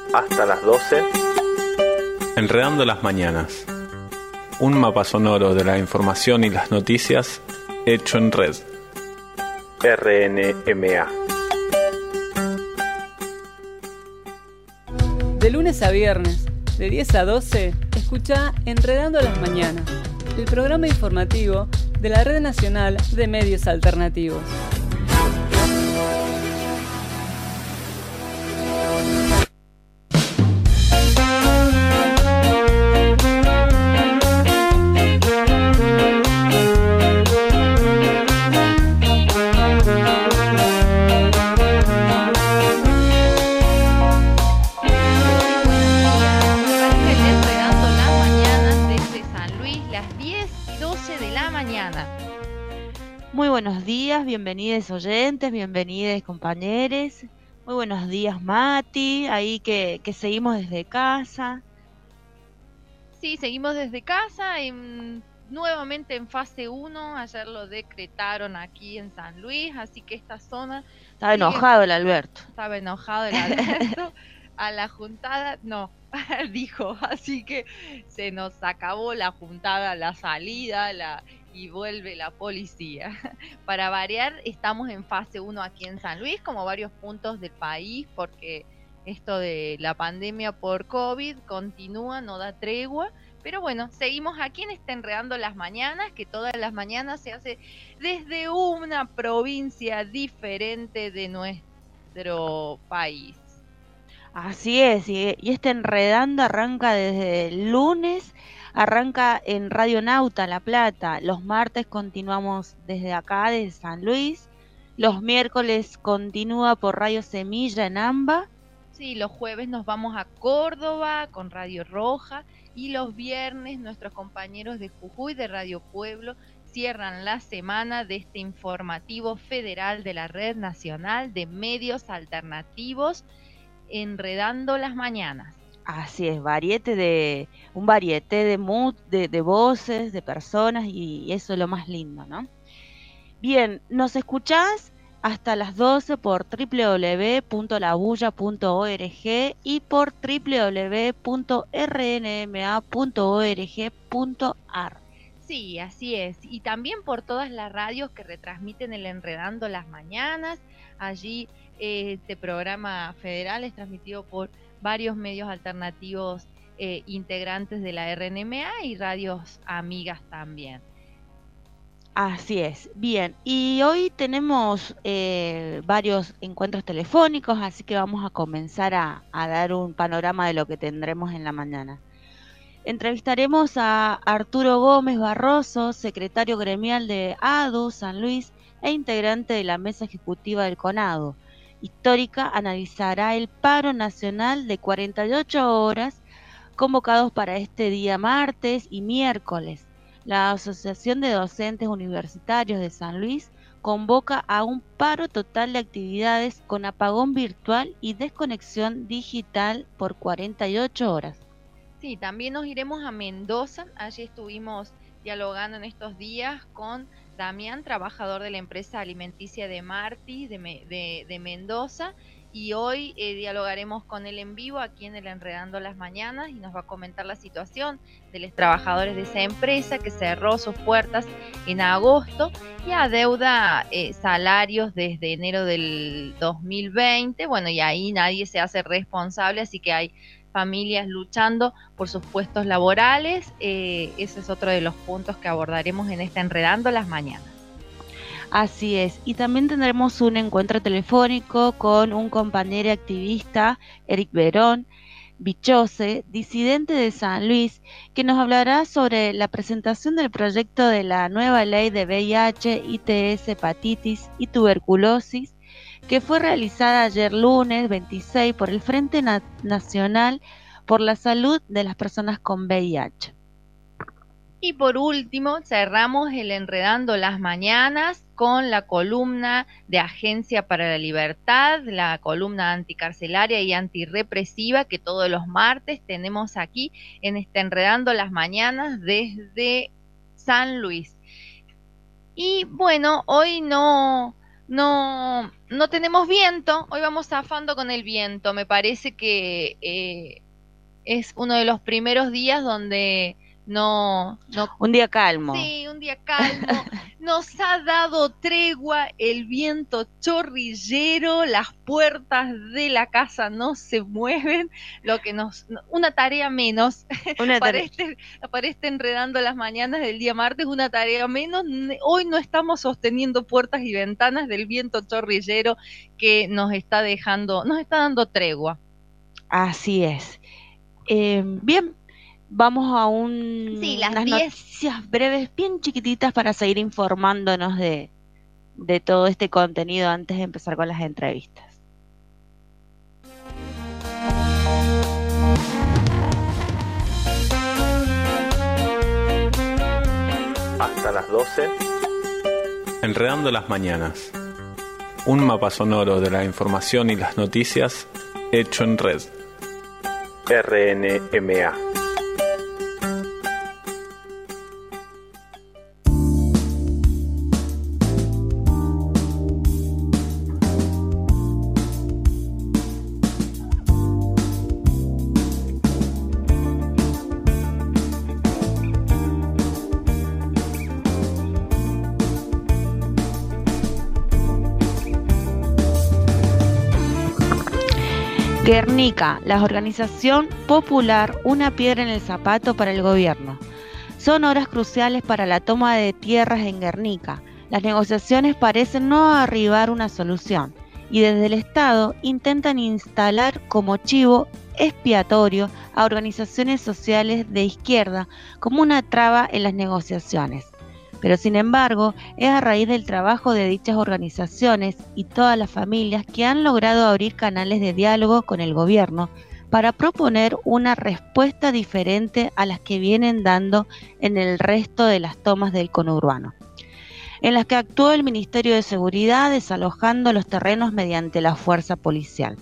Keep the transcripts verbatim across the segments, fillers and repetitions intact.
hasta las doce. Enredando las mañanas. Un mapa sonoro de la información y las noticias hecho en red. R N M A. De lunes a viernes, de diez a doce, escucha Enredando las Mañanas, el programa informativo de la Red Nacional de Medios Alternativos. Muy buenos días, bienvenidos oyentes, bienvenidos compañeros. Muy buenos días, Mati, ahí que, que seguimos desde casa. Sí, seguimos desde casa, en, nuevamente en fase uno, ayer lo decretaron aquí en San Luis, así que esta zona... Estaba sigue, enojado el Alberto. Estaba enojado el Alberto, a la juntada, no, dijo, así que se nos acabó la juntada, la salida, la... y vuelve la policía. Para variar, estamos en fase uno aquí en San Luis, como varios puntos del país, porque esto de la pandemia por COVID continúa, no da tregua, pero bueno, seguimos aquí en este Enredando las Mañanas, que todas las mañanas se hace desde una provincia diferente de nuestro país. Así es, y este Enredando arranca desde el lunes. Arranca en Radio Nauta, La Plata. Los martes continuamos desde acá, desde San Luis. Los miércoles continúa por Radio Semilla en Amba. Sí, los jueves nos vamos a Córdoba con Radio Roja. Y los viernes nuestros compañeros de Jujuy, de Radio Pueblo, cierran la semana de este informativo federal de la Red Nacional de Medios Alternativos, Enredando las Mañanas. Así es, variete de, un variete de mood, de, de voces, de personas, y eso es lo más lindo, ¿no? Bien, nos escuchás hasta las doce por doble u doble u doble u punto la bulla punto org y por doble u doble u doble u punto r n m a punto org punto a r. Sí, así es. Y también por todas las radios que retransmiten el Enredando las Mañanas. Allí eh, este programa federal es transmitido por varios medios alternativos eh, integrantes de la R N M A y radios amigas también. Así es, bien, y hoy tenemos eh, varios encuentros telefónicos, así que vamos a comenzar a, a dar un panorama de lo que tendremos en la mañana. Entrevistaremos a Arturo Gómez Barroso, secretario gremial de A D U San Luis e integrante de la mesa ejecutiva del CONADO. Histórica analizará el paro nacional de cuarenta y ocho horas convocados para este día martes y miércoles. La Asociación de Docentes Universitarios de San Luis convoca a un paro total de actividades con apagón virtual y desconexión digital por cuarenta y ocho horas. Sí, también nos iremos a Mendoza. Allí estuvimos dialogando en estos días con Damián, trabajador de la empresa alimenticia de Martis de, de, de Mendoza, y hoy eh, dialogaremos con él en vivo aquí en el Enredando las Mañanas y nos va a comentar la situación de los trabajadores de esa empresa que cerró sus puertas en agosto y adeuda eh, salarios desde enero del dos mil veinte. Bueno, y ahí nadie se hace responsable, así que hay familias luchando por sus puestos laborales. Eh, ese es otro de los puntos que abordaremos en este Enredando las Mañanas. Así es, y también tendremos un encuentro telefónico con un compañero activista, Eric Verón Bichose, disidente de San Luis, que nos hablará sobre la presentación del proyecto de la nueva ley de V I H, I T S, hepatitis y tuberculosis, que fue realizada ayer lunes veintiséis por el Frente Na- Nacional por la Salud de las Personas con V I H. Y por último, cerramos el Enredando las Mañanas con la columna de Agencia para la Libertad, la columna anticarcelaria y antirrepresiva que todos los martes tenemos aquí en este Enredando las Mañanas desde San Luis. Y bueno, hoy no, no, no tenemos viento, hoy vamos zafando con el viento. Me parece que eh, es uno de los primeros días donde no, no... Un día calmo. Sí, un día calmo. Nos ha dado tregua el viento chorrillero, las puertas de la casa no se mueven, lo que nos... Una tarea menos. Una para, tarea. este, para este Enredando las Mañanas del día martes, una tarea menos. Hoy no estamos sosteniendo puertas y ventanas del viento chorrillero que nos está dejando, nos está dando tregua. Así es. Eh, bien, vamos a un, sí, las unas diez noticias breves, bien chiquititas, para seguir informándonos de, de todo este contenido antes de empezar con las entrevistas. Hasta las doce. Enredando las mañanas. Un mapa sonoro de la información y las noticias hecho en red. R N M A. Guernica, la organización popular Una Piedra en el Zapato para el gobierno. Son horas cruciales para la toma de tierras en Guernica. Las negociaciones parecen no arribar a una solución y desde el Estado intentan instalar como chivo expiatorio a organizaciones sociales de izquierda como una traba en las negociaciones. Pero sin embargo, es a raíz del trabajo de dichas organizaciones y todas las familias que han logrado abrir canales de diálogo con el gobierno para proponer una respuesta diferente a las que vienen dando en el resto de las tomas del conurbano, en las que actuó el Ministerio de Seguridad desalojando los terrenos mediante la fuerza policial.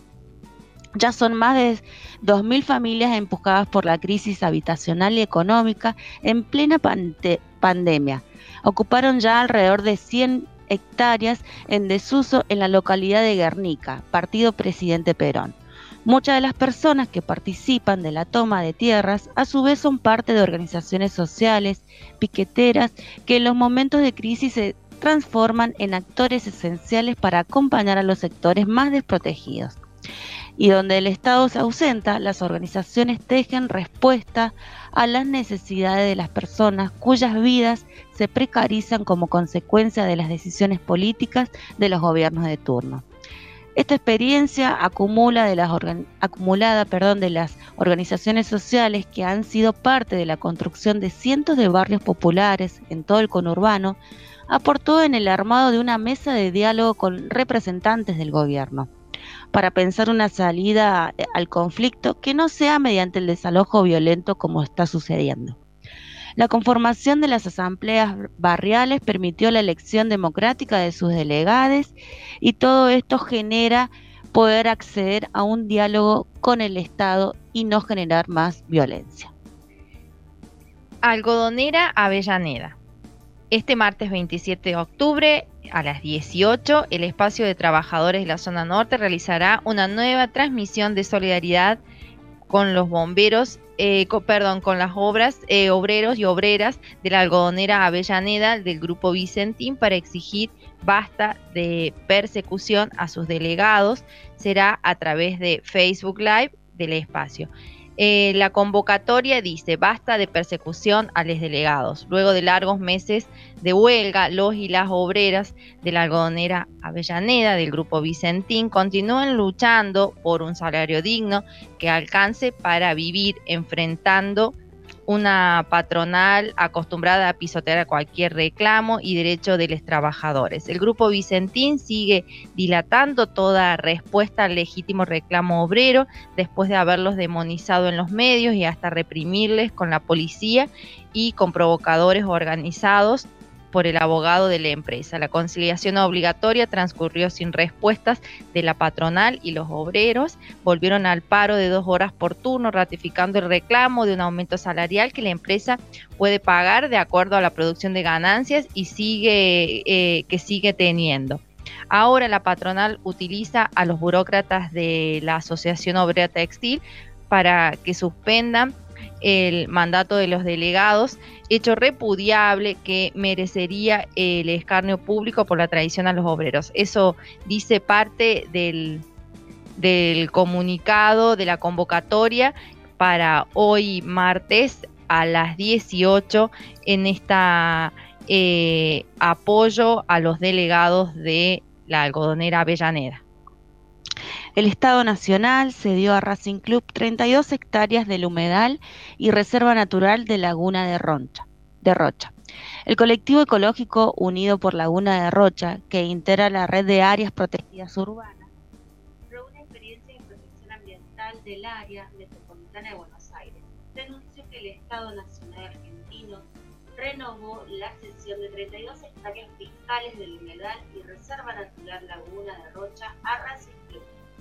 Ya son más de dos mil familias empujadas por la crisis habitacional y económica en plena pande- pandemia. Ocuparon ya alrededor de cien hectáreas en desuso en la localidad de Guernica, partido Presidente Perón. Muchas de las personas que participan de la toma de tierras a su vez son parte de organizaciones sociales, piqueteras, que en los momentos de crisis se transforman en actores esenciales para acompañar a los sectores más desprotegidos. Y donde el Estado se ausenta, las organizaciones tejen respuesta a las necesidades de las personas cuyas vidas se precarizan como consecuencia de las decisiones políticas de los gobiernos de turno. Esta experiencia acumula de las organ- acumulada perdón, de las organizaciones sociales que han sido parte de la construcción de cientos de barrios populares en todo el conurbano, aportó en el armado de una mesa de diálogo con representantes del gobierno, para pensar una salida al conflicto que no sea mediante el desalojo violento como está sucediendo. La conformación de las asambleas barriales permitió la elección democrática de sus delegados y todo esto genera poder acceder a un diálogo con el Estado y no generar más violencia. Algodonera Avellaneda. Este martes veintisiete de octubre a las dieciocho, el espacio de trabajadores de la zona norte realizará una nueva transmisión de solidaridad con los bomberos, eh, con, perdón, con las obras, eh, obreros y obreras de la algodonera Avellaneda del Grupo Vicentín para exigir basta de persecución a sus delegados. Será a través de Facebook Live del espacio. Eh, la convocatoria dice: basta de persecución a los delegados. Luego de largos meses de huelga, los y las obreras de la algodonera Avellaneda del Grupo Vicentín continúan luchando por un salario digno que alcance para vivir, enfrentando una patronal acostumbrada a pisotear a cualquier reclamo y derecho de los trabajadores. El Grupo Vicentín sigue dilatando toda respuesta al legítimo reclamo obrero después de haberlos demonizado en los medios y hasta reprimirles con la policía y con provocadores organizados por el abogado de la empresa. La conciliación obligatoria transcurrió sin respuestas de la patronal y los obreros volvieron al paro de dos horas por turno, ratificando el reclamo de un aumento salarial que la empresa puede pagar de acuerdo a la producción de ganancias y sigue eh, que sigue teniendo. Ahora la patronal utiliza a los burócratas de la Asociación Obrera Textil para que suspendan el mandato de los delegados, hecho repudiable que merecería el escarnio público por la traición a los obreros. Eso dice parte del, del comunicado de la convocatoria para hoy martes a las dieciocho en esta eh, apoyo a los delegados de la algodonera Avellaneda. El Estado Nacional cedió a Racing Club treinta y dos hectáreas del humedal y reserva natural de Laguna de, Roncha, de Rocha. El colectivo ecológico Unido por Laguna de Rocha, que integra la red de áreas protegidas urbanas, reúne experiencia en protección ambiental del área metropolitana de Buenos Aires. Denunció que el Estado Nacional argentino renovó la cesión de treinta y dos hectáreas fiscales del humedal y reserva natural Laguna de Rocha a Racing Club.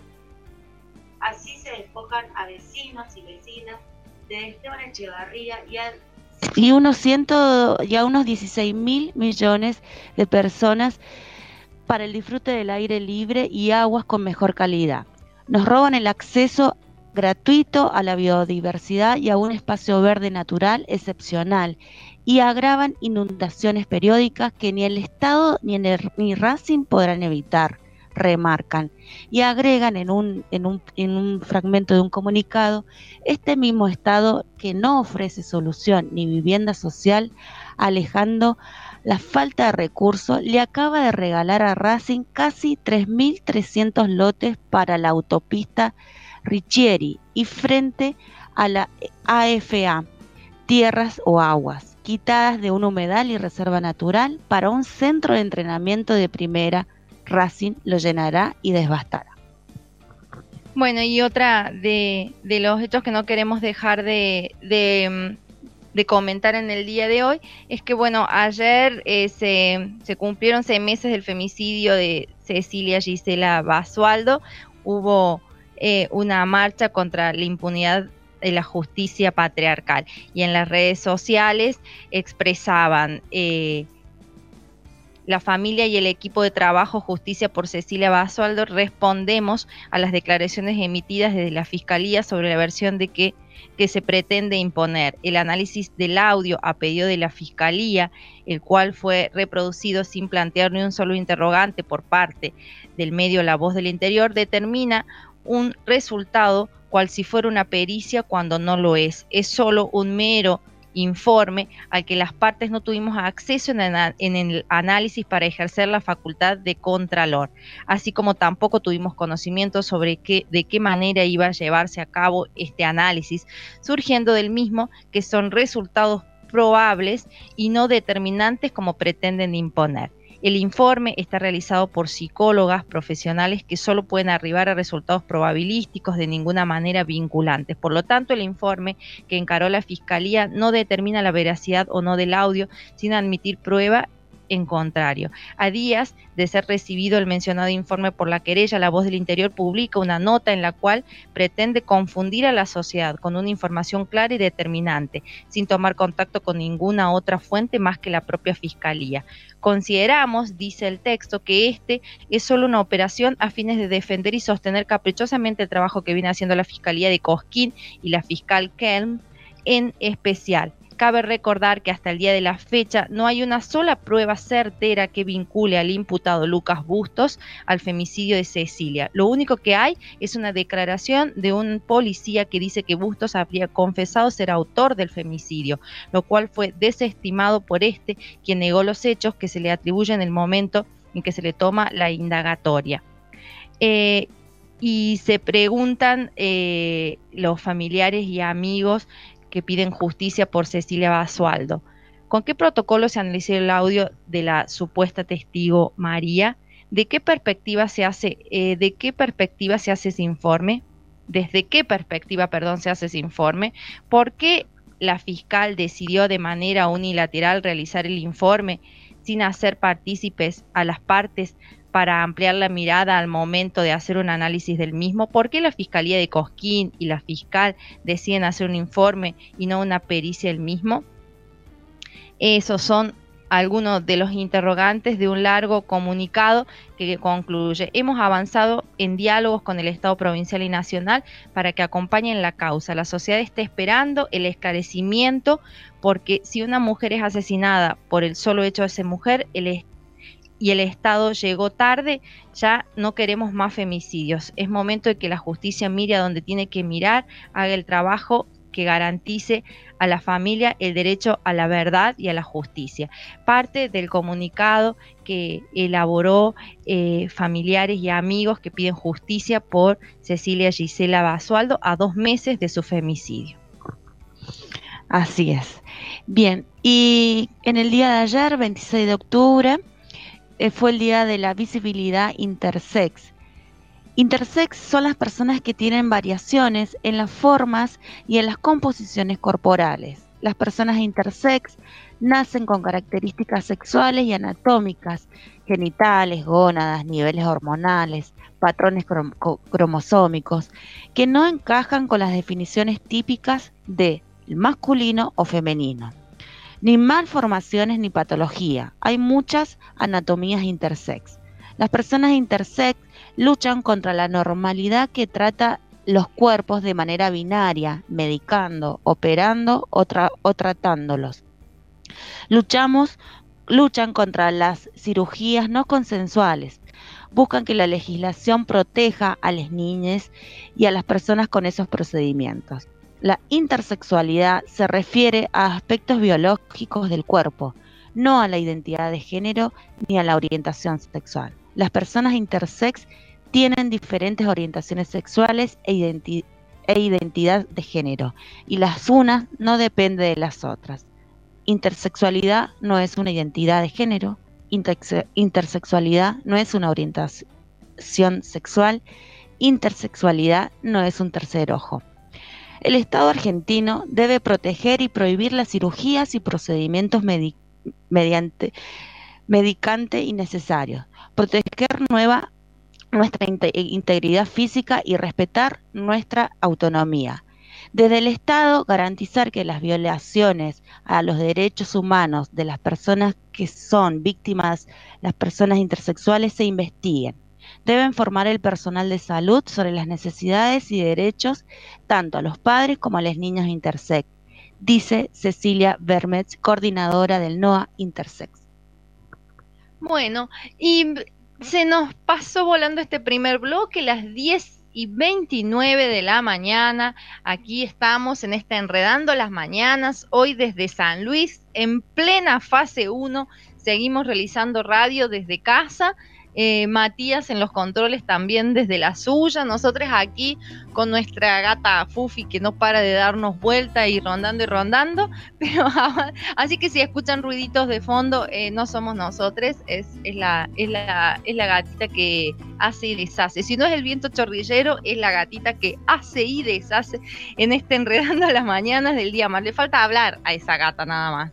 Así se despojan a vecinos y vecinas de Esteban Echevarría y a, y unos, ciento, y a unos dieciséis mil millones de personas para el disfrute del aire libre y aguas con mejor calidad. Nos roban el acceso gratuito a la biodiversidad y a un espacio verde natural excepcional y agravan inundaciones periódicas que ni el Estado ni, el, ni Racing podrán evitar, remarcan, y agregan en un, en, un, en un fragmento de un comunicado: este mismo Estado que no ofrece solución ni vivienda social, alejando la falta de recursos, le acaba de regalar a Racing casi tres mil trescientos lotes para la autopista Riccieri y frente a la A F A, tierras o aguas, quitadas de un humedal y reserva natural para un centro de entrenamiento de primera. Racing lo llenará y devastará. Bueno, y otra de, de los hechos que no queremos dejar de, de, de comentar en el día de hoy es que, bueno, ayer eh, se, se cumplieron seis meses del femicidio de Cecilia Gisela Basualdo. Hubo eh, una marcha contra la impunidad de la justicia patriarcal y en las redes sociales expresaban eh, la familia y el equipo de trabajo Justicia por Cecilia Basualdo respondemos a las declaraciones emitidas desde la Fiscalía sobre la versión de que, que se pretende imponer. El análisis del audio a pedido de la Fiscalía, el cual fue reproducido sin plantear ni un solo interrogante por parte del medio La Voz del Interior, determina un resultado cual si fuera una pericia cuando no lo es. Es solo un mero informe al que las partes no tuvimos acceso en el, en el análisis para ejercer la facultad de contralor, así como tampoco tuvimos conocimiento sobre qué, de qué manera iba a llevarse a cabo este análisis, surgiendo del mismo que son resultados probables y no determinantes como pretenden imponer. El informe está realizado por psicólogas profesionales que solo pueden arribar a resultados probabilísticos, de ninguna manera vinculantes. Por lo tanto, el informe que encaró la Fiscalía no determina la veracidad o no del audio, sin admitir prueba en contrario. A días de ser recibido el mencionado informe por la querella, La Voz del Interior publica una nota en la cual pretende confundir a la sociedad con una información clara y determinante, sin tomar contacto con ninguna otra fuente más que la propia Fiscalía. Consideramos, dice el texto, que este es solo una operación a fines de defender y sostener caprichosamente el trabajo que viene haciendo la Fiscalía de Cosquín y la fiscal Kelm en especial. Cabe recordar que hasta el día de la fecha no hay una sola prueba certera que vincule al imputado Lucas Bustos al femicidio de Cecilia. Lo único que hay es una declaración de un policía que dice que Bustos habría confesado ser autor del femicidio, lo cual fue desestimado por este, quien negó los hechos que se le atribuyen en el momento en que se le toma la indagatoria. Eh, y se preguntan eh, los familiares y amigos que piden justicia por Cecilia Basualdo: ¿con qué protocolo se analizó el audio de la supuesta testigo María? ¿De qué perspectiva se hace, eh, de qué perspectiva se hace ese informe? ¿Desde qué perspectiva, perdón, se hace ese informe? ¿Por qué la fiscal decidió de manera unilateral realizar el informe sin hacer partícipes a las partes para ampliar la mirada al momento de hacer un análisis del mismo? ¿Por qué la Fiscalía de Cosquín y la fiscal deciden hacer un informe y no una pericia del mismo? Esos son algunos de los interrogantes de un largo comunicado que concluye: hemos avanzado en diálogos con el Estado provincial y nacional para que acompañen la causa. La sociedad está esperando el esclarecimiento, porque si una mujer es asesinada por el solo hecho de ser mujer, el y el Estado llegó tarde, ya no queremos más femicidios. Es momento de que la justicia mire a donde tiene que mirar, haga el trabajo que garantice a la familia el derecho a la verdad y a la justicia. Parte del comunicado que elaboró eh, familiares y amigos que piden justicia por Cecilia Gisela Basualdo a dos meses de su femicidio. Así es. Bien, y en el día de ayer, veintiséis de octubre, eh, fue el día de la visibilidad intersex. Intersex son las personas que tienen variaciones en las formas y en las composiciones corporales. Las personas intersex nacen con características sexuales y anatómicas, genitales, gónadas, niveles hormonales, patrones crom- cromosómicos, que no encajan con las definiciones típicas de masculino o femenino. Ni malformaciones ni patología. Hay muchas anatomías intersex. Las personas intersex luchan contra la normalidad que trata los cuerpos de manera binaria, medicando, operando o, tra- o tratándolos. Luchamos, luchan contra las cirugías no consensuales. Buscan que la legislación proteja a las niñas y a las personas con esos procedimientos. La intersexualidad se refiere a aspectos biológicos del cuerpo, no a la identidad de género ni a la orientación sexual. Las personas intersex tienen diferentes orientaciones sexuales e, identi- e identidad de género, y las unas no dependen de las otras. Intersexualidad no es una identidad de género, interse- intersexualidad no es una orientación sexual, intersexualidad no es un tercer ojo. El Estado argentino debe proteger y prohibir las cirugías y procedimientos medi- mediante medicante innecesarios, proteger nueva, nuestra inte- integridad física y respetar nuestra autonomía. Desde el Estado, garantizar que las violaciones a los derechos humanos de las personas que son víctimas, las personas intersexuales, se investiguen. Deben formar el personal de salud sobre las necesidades y derechos tanto a los padres como a las niñas intersex, dice Cecilia Vermetz, coordinadora del N O A Intersex. Bueno, y se nos pasó volando este primer bloque, las diez y veintinueve de la mañana. Aquí estamos en esta Enredando las Mañanas, hoy desde San Luis, en plena fase uno. Seguimos realizando radio desde casa. Eh, Matías en los controles también desde la suya, nosotros aquí con nuestra gata Fufi que no para de darnos vuelta y rondando y rondando, pero así que si escuchan ruiditos de fondo, eh, no somos nosotros, es, es, la, es, la, es la gatita que hace y deshace. Si no es el viento chorrillero, es la gatita que hace y deshace en este Enredando las Mañanas del día más. Le falta hablar a esa gata nada más.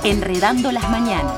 Enredando las mañanas.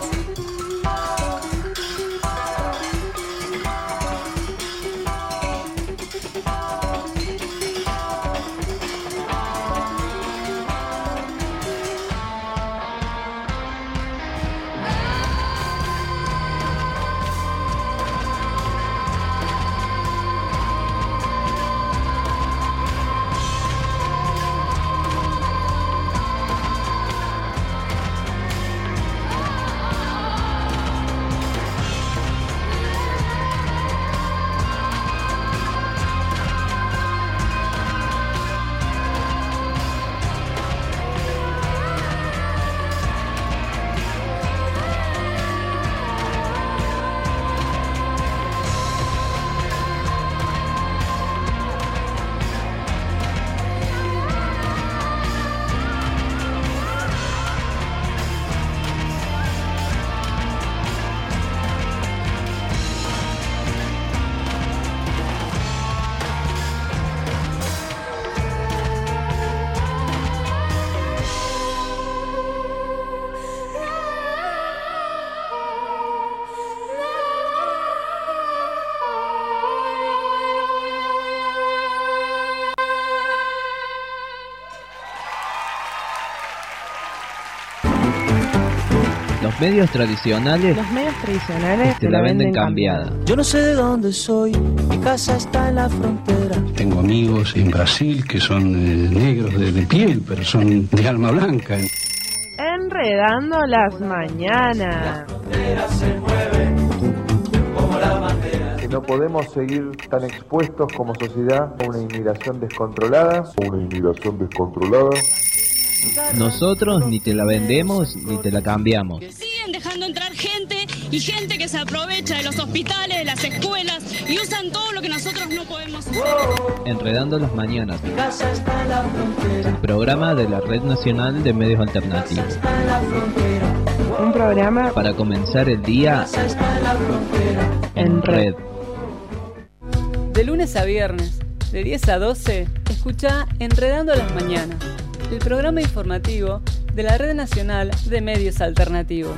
Los medios tradicionales, Los medios tradicionales te la venden cambiada. Yo no sé de dónde soy, mi casa está en la frontera. Tengo amigos en Brasil que son eh, negros de, de piel, pero son de alma blanca. Enredando las mañanas. Que no podemos seguir tan expuestos como sociedad a una inmigración descontrolada. Una inmigración descontrolada. Nosotros ni te la vendemos ni te la cambiamos. Siguen dejando entrar gente y gente que se aprovecha de los hospitales, de las escuelas y usan todo lo que nosotros no podemos hacer. Enredando las mañanas. El programa de la Red Nacional de Medios Alternativos. Un programa para comenzar el día en red. De lunes a viernes, de diez a doce, escucha Enredando las mañanas, el programa informativo de la Red Nacional de Medios Alternativos.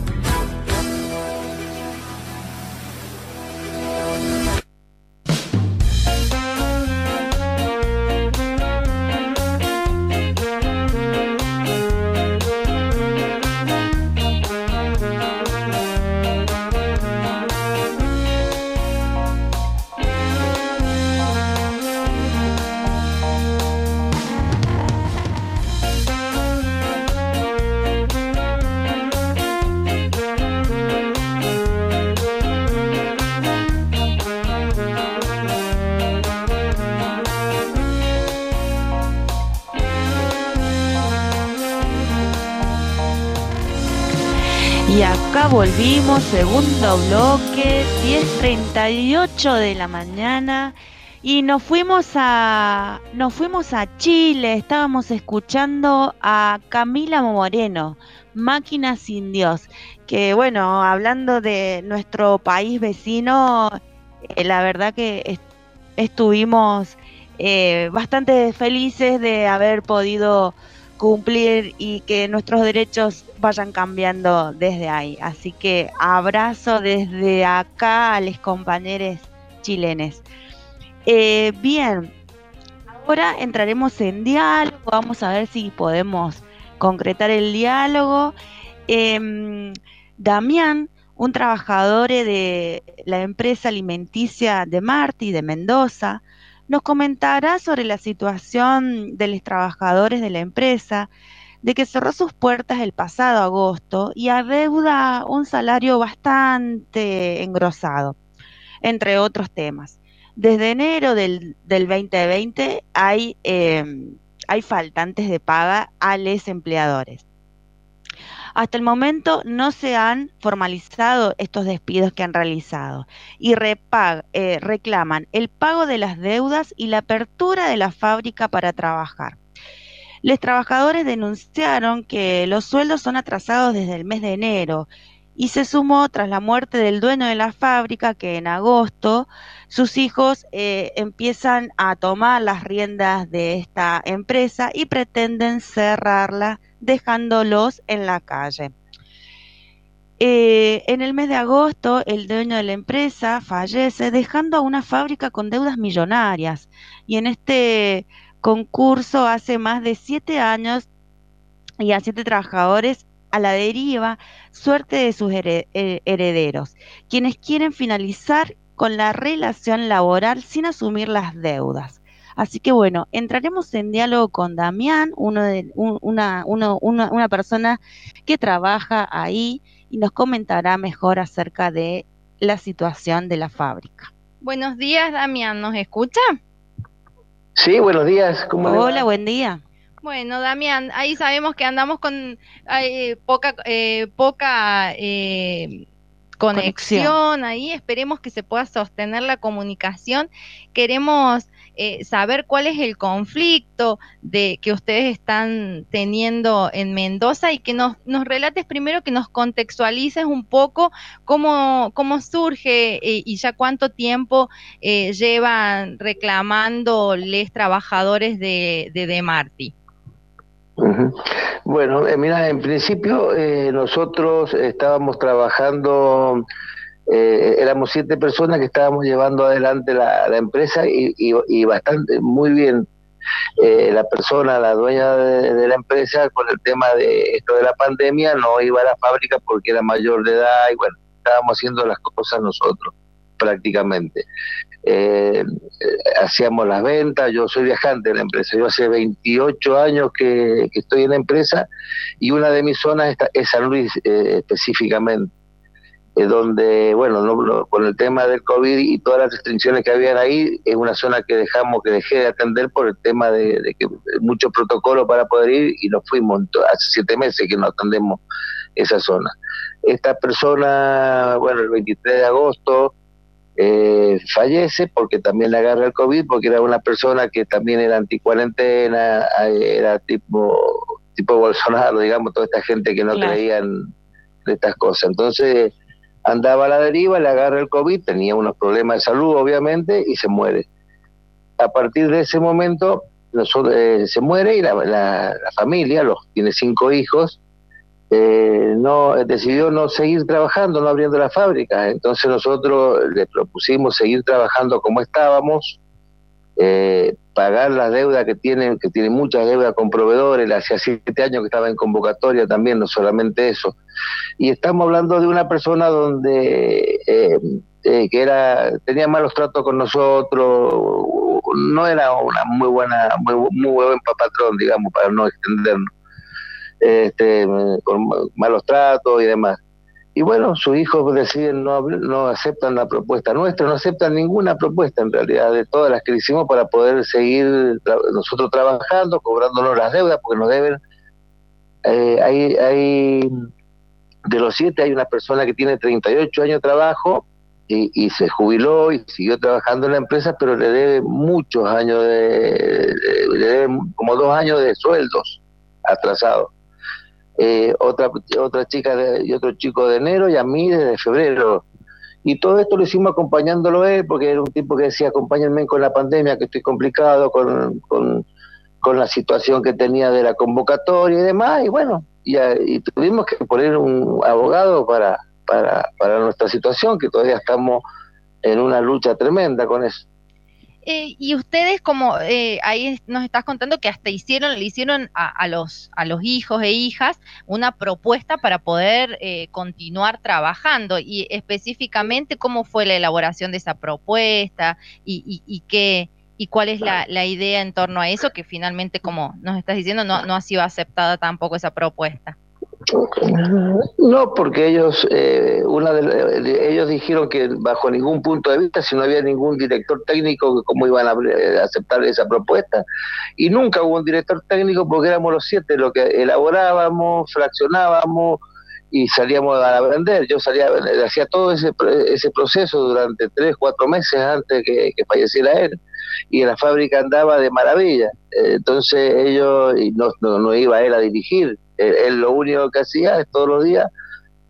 Y acá volvimos, segundo bloque, diez treinta y ocho de la mañana, y nos fuimos a nos fuimos a Chile. Estábamos escuchando a Camila Moreno, Máquina sin Dios, que bueno, hablando de nuestro país vecino, eh, la verdad que est- estuvimos eh, bastante felices de haber podido cumplir y que nuestros derechos vayan cambiando desde ahí. Así que abrazo desde acá a los compañeros chilenos. Eh, bien, ahora entraremos en diálogo, vamos a ver si podemos concretar el diálogo. Eh, Damián, un trabajador de la empresa alimenticia de Marti, de Mendoza, nos comentará sobre la situación de los trabajadores de la empresa, de que cerró sus puertas el pasado agosto y adeuda un salario bastante engrosado, entre otros temas. Desde enero del, del veinte veinte hay, eh, hay faltantes de paga a los empleadores. Hasta el momento no se han formalizado estos despidos que han realizado y repag, eh, reclaman el pago de las deudas y la apertura de la fábrica para trabajar. Los trabajadores denunciaron que los sueldos son atrasados desde el mes de enero y se sumó tras la muerte del dueño de la fábrica, que en agosto sus hijos eh, empiezan a tomar las riendas de esta empresa y pretenden cerrarla dejándolos en la calle. Eh, en el mes de agosto, el dueño de la empresa fallece, dejando a una fábrica con deudas millonarias. Y en este concurso, hace más de siete años, y a siete trabajadores a la deriva, suerte de sus herederos, quienes quieren finalizar con la relación laboral sin asumir las deudas. Así que bueno, entraremos en diálogo con Damián, uno de, un, una, uno, una, una persona que trabaja ahí, y nos comentará mejor acerca de la situación de la fábrica. Buenos días, Damián, ¿nos escucha? Sí, buenos días. ¿Cómo le va? Hola, buen día. Bueno, Damián, ahí sabemos que andamos con eh, poca eh, poca eh, conexión, conexión ahí, esperemos que se pueda sostener la comunicación. Queremos eh, saber cuál es el conflicto de que ustedes están teniendo en Mendoza y que nos, nos relates primero, que nos contextualices un poco cómo, cómo surge eh, y ya cuánto tiempo eh, llevan reclamando los trabajadores de, de, de Martí. Uh-huh. Bueno, eh, mira, en principio eh, nosotros estábamos trabajando, eh, éramos siete personas que estábamos llevando adelante la, la empresa y, y, y bastante, muy bien. Eh, la persona, la dueña de, de la empresa, con el tema de esto de la pandemia, no iba a la fábrica porque era mayor de edad y bueno, estábamos haciendo las cosas nosotros prácticamente. Eh, hacíamos las ventas, yo soy viajante de la empresa, yo hace veintiocho años que, que estoy en la empresa y una de mis zonas está, es San Luis eh, específicamente, eh, donde, bueno, no, no, con el tema del COVID y todas las restricciones que habían ahí, es una zona que dejamos, que dejé de atender por el tema de, de que mucho protocolo para poder ir y nos fuimos, hace siete meses que no atendemos esa zona. Esta persona, bueno, el veintitrés de agosto, Eh, fallece porque también le agarra el COVID, porque era una persona que también era anticuarentena, era tipo tipo Bolsonaro, digamos, toda esta gente que no claro. creía en estas cosas. Entonces andaba a la deriva, le agarra el COVID, tenía unos problemas de salud obviamente y se muere. A partir de ese momento nosotros, eh, se muere y la, la, la familia, los tiene cinco hijos, Eh, no decidió no seguir trabajando, no abriendo la fábrica. Entonces nosotros le propusimos seguir trabajando como estábamos, eh, pagar las deudas que tienen, que tienen muchas deudas con proveedores. Hacía siete años que estaba en convocatoria también, no solamente eso. Y estamos hablando de una persona donde eh, eh, que era tenía malos tratos con nosotros, no era una muy buena, muy, muy buen patrón, digamos, para no extendernos. Este, con malos tratos y demás. Y bueno, sus hijos deciden no, no aceptan la propuesta nuestra, no aceptan ninguna propuesta en realidad de todas las que hicimos para poder seguir tra- nosotros trabajando, cobrándonos las deudas, porque nos deben. Eh, hay, hay de los siete hay una persona que tiene treinta y ocho años de trabajo y, y se jubiló y siguió trabajando en la empresa, pero le debe muchos años de, de le debe como dos años de sueldos atrasados. Eh, otra otra chica de, y otro chico de enero y a mí desde febrero, y todo esto lo hicimos acompañándolo él, porque era un tipo que decía: acompáñenme con la pandemia, que estoy complicado con, con, con la situación que tenía de la convocatoria y demás, y bueno, y, y tuvimos que poner un abogado para, para, para nuestra situación, que todavía estamos en una lucha tremenda con eso. Eh, y ustedes, como eh, ahí nos estás contando que hasta hicieron, le hicieron a, a los a los hijos e hijas una propuesta para poder eh, continuar trabajando, y específicamente cómo fue la elaboración de esa propuesta y, y, y qué y cuál es la, la idea en torno a eso, que finalmente, como nos estás diciendo, no, no ha sido aceptada tampoco esa propuesta. No, porque ellos eh, una de, de, ellos dijeron que bajo ningún punto de vista, si no había ningún director técnico, cómo iban a eh, aceptar esa propuesta, y nunca hubo un director técnico porque éramos los siete los que elaborábamos, fraccionábamos y salíamos a vender. Yo salía, hacía todo ese ese proceso durante tres, cuatro meses antes que, que falleciera él, y la fábrica andaba de maravilla. Entonces ellos, y no, no, no iba él a dirigir, él, él lo único que hacía es todos los días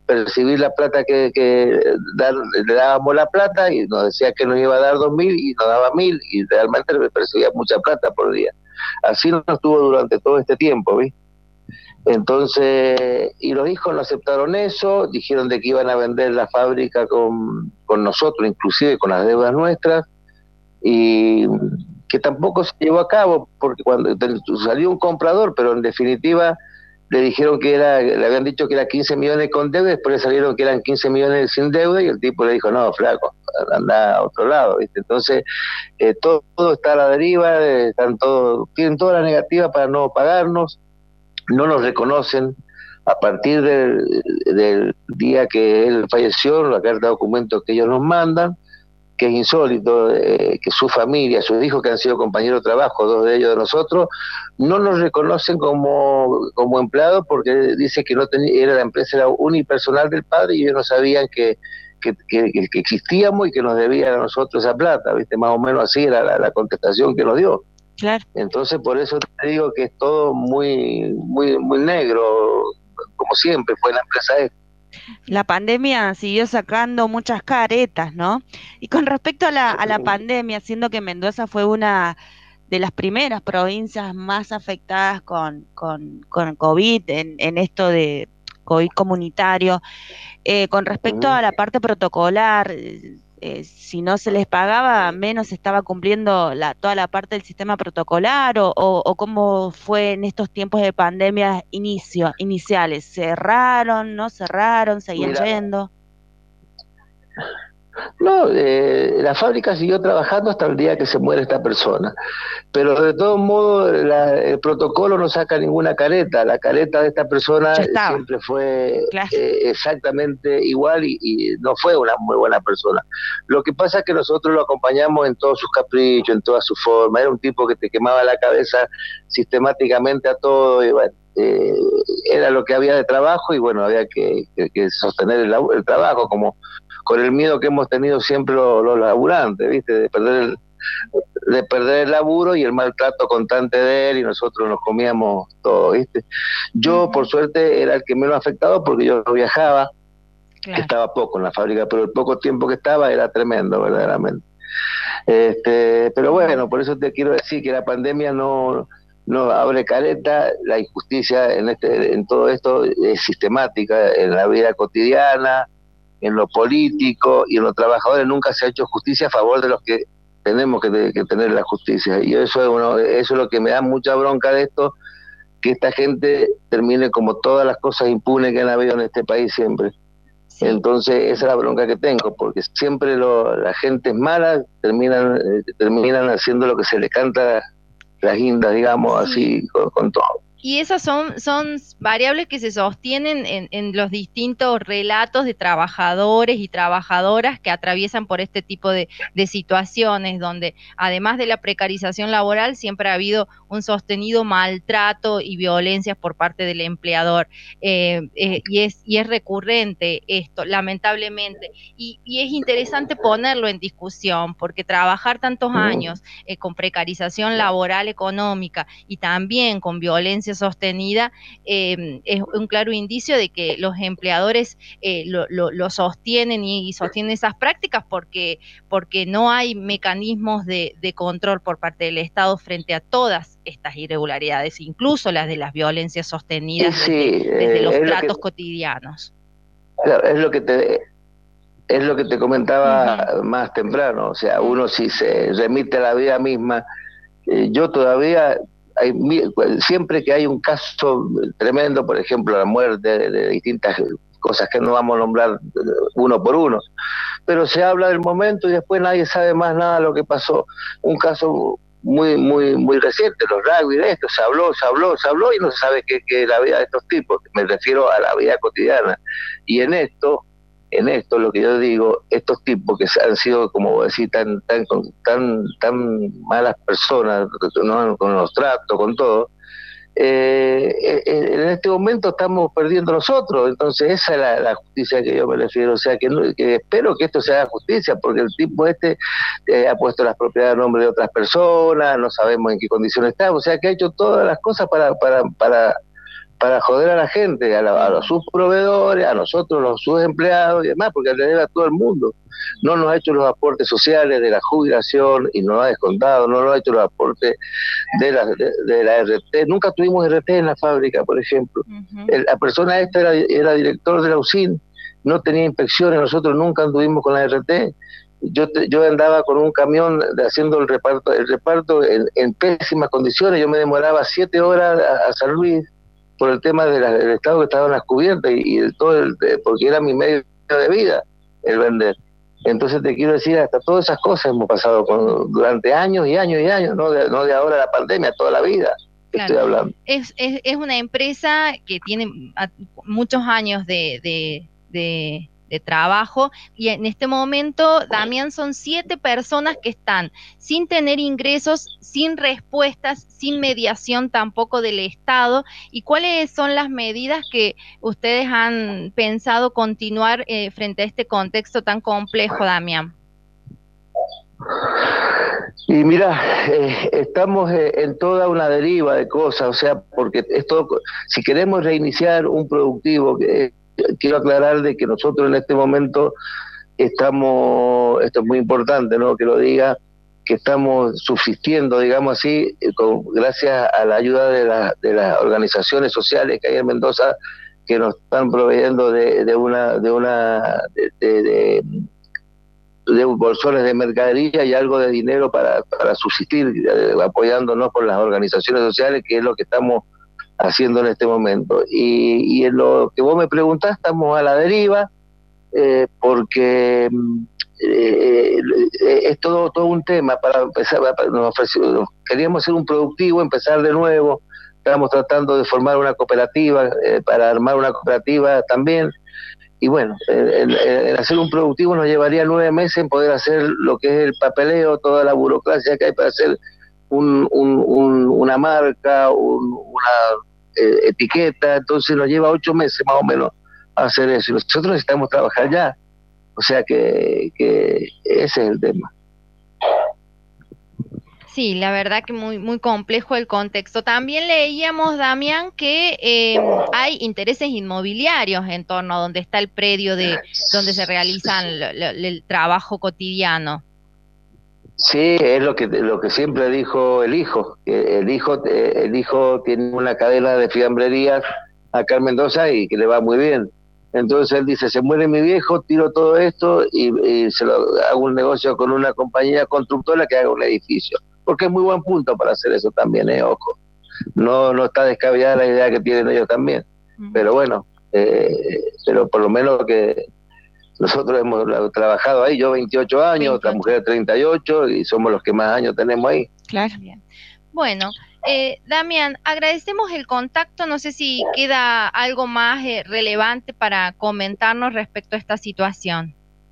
percibir la plata que, que dar, le dábamos la plata y nos decía que nos iba a dar dos mil y nos daba mil y realmente percibía mucha plata por día. Así nos estuvo durante todo este tiempo, ¿viste? Entonces, y los hijos no aceptaron eso, dijeron de que iban a vender la fábrica con, con nosotros, inclusive con las deudas nuestras, y que tampoco se llevó a cabo, porque cuando salió un comprador, pero en definitiva le dijeron que era, le habían dicho que era quince millones con deuda, después le salieron que eran quince millones sin deuda, y el tipo le dijo, no, flaco, anda a otro lado, ¿viste? Entonces, eh, todo, todo está a la deriva, eh, están todo, tienen toda la negativa para no pagarnos, no nos reconocen. A partir del, del día que él falleció, la carta de documentos que ellos nos mandan, que es insólito, eh, que su familia, sus hijos que han sido compañeros de trabajo, dos de ellos de nosotros, no nos reconocen como, como empleados porque dice que no tenía, era la empresa era unipersonal del padre y ellos no sabían que, que, que, que existíamos y que nos debían a nosotros esa plata, ¿viste? Más o menos así era la, la contestación que nos dio. Claro. Entonces por eso te digo que es todo muy, muy, muy negro, como siempre fue la empresa esta. La pandemia siguió sacando muchas caretas, ¿no? Y con respecto a la, a la pandemia, siendo que Mendoza fue una de las primeras provincias más afectadas con, con, con COVID, en, en esto de COVID comunitario, eh, con respecto a la parte protocolar, eh, si no se les pagaba, menos estaba cumpliendo la, toda la parte del sistema protocolar, o, o, o cómo fue en estos tiempos de pandemia inicio, iniciales, ¿cerraron, no cerraron, seguían Mira, yendo? No, eh, la fábrica siguió trabajando hasta el día que se muere esta persona, pero de todos modos la, el protocolo no saca ninguna careta, la careta de esta persona siempre fue claro. eh, exactamente igual y, y no fue una muy buena persona. Lo que pasa es que nosotros lo acompañamos en todos sus caprichos, en toda su forma, era un tipo que te quemaba la cabeza sistemáticamente a todo y bueno, eh, era lo que había de trabajo y bueno, había que, que, que sostener el, el trabajo como con el miedo que hemos tenido siempre los, los laburantes, ¿viste? De perder, el, de perder el laburo y el maltrato constante de él, y nosotros nos comíamos todo, ¿viste? Yo, uh-huh. por suerte, era el que menos afectado porque yo viajaba, claro. estaba poco en la fábrica, pero el poco tiempo que estaba era tremendo, verdaderamente. Este, pero bueno, por eso te quiero decir que la pandemia no... no abre careta, la injusticia en este en todo esto es sistemática, en la vida cotidiana, en lo político y en los trabajadores nunca se ha hecho justicia a favor de los que tenemos que, que tener la justicia, y eso es, uno, eso es lo que me da mucha bronca de esto, que esta gente termine como todas las cosas impunes que han habido en este país siempre. Sí. Entonces esa es la bronca que tengo, porque siempre lo, la gente es mala, terminan, eh, terminan haciendo lo que se les canta las guindas, digamos, sí. así, con, con todo. Y esas son, son variables que se sostienen en, en los distintos relatos de trabajadores y trabajadoras que atraviesan por este tipo de, de situaciones, donde además de la precarización laboral siempre ha habido un sostenido maltrato y violencias por parte del empleador, eh, eh, y, es, y es recurrente esto, lamentablemente, y, y es interesante ponerlo en discusión, porque trabajar tantos años eh, con precarización laboral económica y también con violencia sostenida, eh, es un claro indicio de que los empleadores eh, lo, lo, lo sostienen y, y sostienen esas prácticas porque, porque no hay mecanismos de, de control por parte del Estado frente a todas estas irregularidades, incluso las de las violencias sostenidas sí, desde, desde eh, los tratos que, cotidianos. Es lo que te es lo que te comentaba uh-huh. más temprano, o sea, uno si se remite a la vida misma, eh, yo todavía Hay, siempre que hay un caso tremendo, por ejemplo la muerte de, de distintas cosas que no vamos a nombrar uno por uno, pero se habla del momento y después nadie sabe más nada de lo que pasó. Un caso muy muy muy reciente, los rugby de esto, se habló, se habló, se habló y no se sabe qué es la vida de estos tipos, me refiero a la vida cotidiana. Y en esto en esto lo que yo digo, estos tipos que han sido, como decir, tan tan tan tan malas personas, ¿no? Con los tratos, con todo, eh, en este momento estamos perdiendo nosotros. Entonces esa es la, la justicia que yo me refiero, o sea, que, no, que espero que esto se haga justicia, porque el tipo este eh, ha puesto las propiedades a nombre de otras personas, no sabemos en qué condiciones está, o sea, que ha hecho todas las cosas para para para para joder a la gente, a, la, a los sus proveedores, a nosotros, los sus empleados y demás, porque le debe a todo el mundo. No nos ha hecho los aportes sociales de la jubilación y no nos ha descontado, no nos ha hecho los aportes de la, de, de la R T. Nunca tuvimos R T en la fábrica, por ejemplo. Uh-huh. El, la persona esta era, era director de la U S I N, no tenía inspecciones, nosotros nunca anduvimos con la R T. Yo te, yo andaba con un camión haciendo el reparto el reparto en, en pésimas condiciones. Yo me demoraba siete horas a, a San Luis por el tema de la, del estado que estaban las cubiertas y, y de todo el, de, porque era mi medio de vida el vender. Entonces te quiero decir, hasta todas esas cosas hemos pasado con, durante años y años y años, no de, no de ahora la pandemia, toda la vida. Claro. Estoy hablando. Es, es, es una empresa que tiene muchos años de, de, de, de trabajo y en este momento, Damián, son siete personas que están sin tener ingresos, sin respuestas, sin mediación tampoco del Estado. ¿Y cuáles son las medidas que ustedes han pensado continuar eh, frente a este contexto tan complejo, Damián? Y mira, eh, estamos eh, en toda una deriva de cosas, o sea, porque esto, si queremos reiniciar un productivo, eh, quiero aclarar de que nosotros en este momento estamos, esto es muy importante, ¿no?, que lo diga, que estamos subsistiendo, digamos así, eh, con, gracias a la ayuda de, la, de las organizaciones sociales que hay en Mendoza, que nos están proveyendo de, de una, de una, de, de, de de bolsones de mercadería y algo de dinero para, para subsistir, eh, apoyándonos con las organizaciones sociales, que es lo que estamos haciendo en este momento. Y, y en lo que vos me preguntás, estamos a la deriva, eh, porque eh, eh, es todo todo un tema para empezar. Nos ofreció, queríamos hacer un productivo, empezar de nuevo, estábamos tratando de formar una cooperativa, eh, para armar una cooperativa también. Y bueno, el, el, el hacer un productivo nos llevaría nueve meses en poder hacer lo que es el papeleo, toda la burocracia que hay para hacer un, un, un, una marca, un, una eh, etiqueta. Entonces nos lleva ocho meses más o menos a hacer eso. Y nosotros necesitamos trabajar ya. O sea que, que ese es el tema. Sí, la verdad que muy muy complejo el contexto. También leíamos, Damián, que eh, hay intereses inmobiliarios en torno a donde está el predio de donde se realizan lo, lo, el trabajo cotidiano. Sí, es lo que lo que siempre dijo el hijo. El hijo el hijo tiene una cadena de fiambrerías acá en Mendoza y que le va muy bien. Entonces él dice, se muere mi viejo, tiro todo esto y, y se lo hago un negocio con una compañía constructora que haga un edificio. Porque es muy buen punto para hacer eso también, eh, ojo. No no está descabellada la idea que tienen ellos también. Uh-huh. Pero bueno, eh, pero por lo menos que nosotros hemos trabajado ahí, yo veintiocho años, otra mujer treinta y ocho, y somos los que más años tenemos ahí. Claro. Bien. Bueno, eh, Damián, agradecemos el contacto, no sé si queda algo más eh, relevante para comentarnos respecto a esta situación.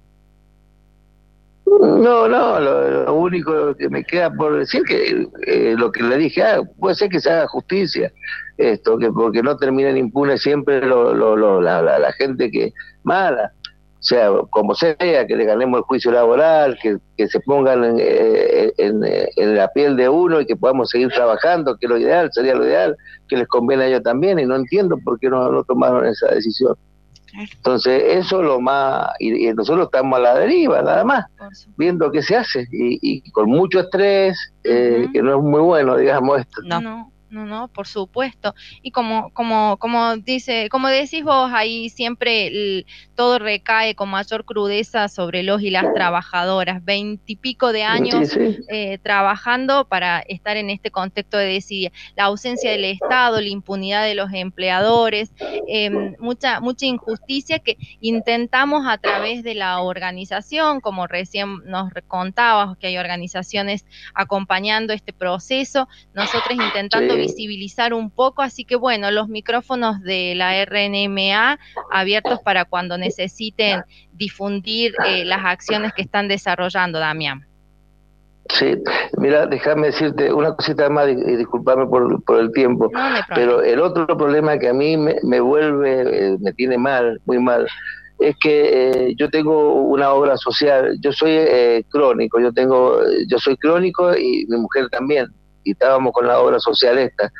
No, no, lo, lo único que me queda por decir que eh, lo que le dije, ah, puede ser que se haga justicia, esto, que porque no terminen impunes siempre lo, lo, lo, la, la, la gente que mala, o sea, como sea, que le ganemos el juicio laboral, que, que se pongan en, en, en la piel de uno y que podamos seguir trabajando, que lo ideal, sería lo ideal, que les conviene a ellos también, y no entiendo por qué no, no tomaron esa decisión. Entonces eso lo más, y, y nosotros estamos a la deriva nada más, viendo qué se hace y, y con mucho estrés, eh, uh-huh. que no es muy bueno, digamos esto. No, no, no, no, por supuesto. Y como como como dice, como decís vos, ahí siempre el, todo recae con mayor crudeza sobre los y las trabajadoras, veintipico de años sí, sí. Eh, trabajando para estar en este contexto de decir la ausencia del Estado, la impunidad de los empleadores, eh, mucha mucha injusticia que intentamos a través de la organización, como recién nos contabas, que hay organizaciones acompañando este proceso, nosotros intentando sí. visibilizar un poco, así que bueno, los micrófonos de la R N M A abiertos para cuando necesiten difundir eh, las acciones que están desarrollando, Damián. Sí, mira, déjame decirte una cosita más, y disculpame por, por el tiempo, no, no pero el otro problema que a mí me, me vuelve, eh, me tiene mal, muy mal, es que eh, yo tengo una obra social, yo soy eh, crónico, yo tengo, yo soy crónico y mi mujer también, y estábamos con la obra social esta,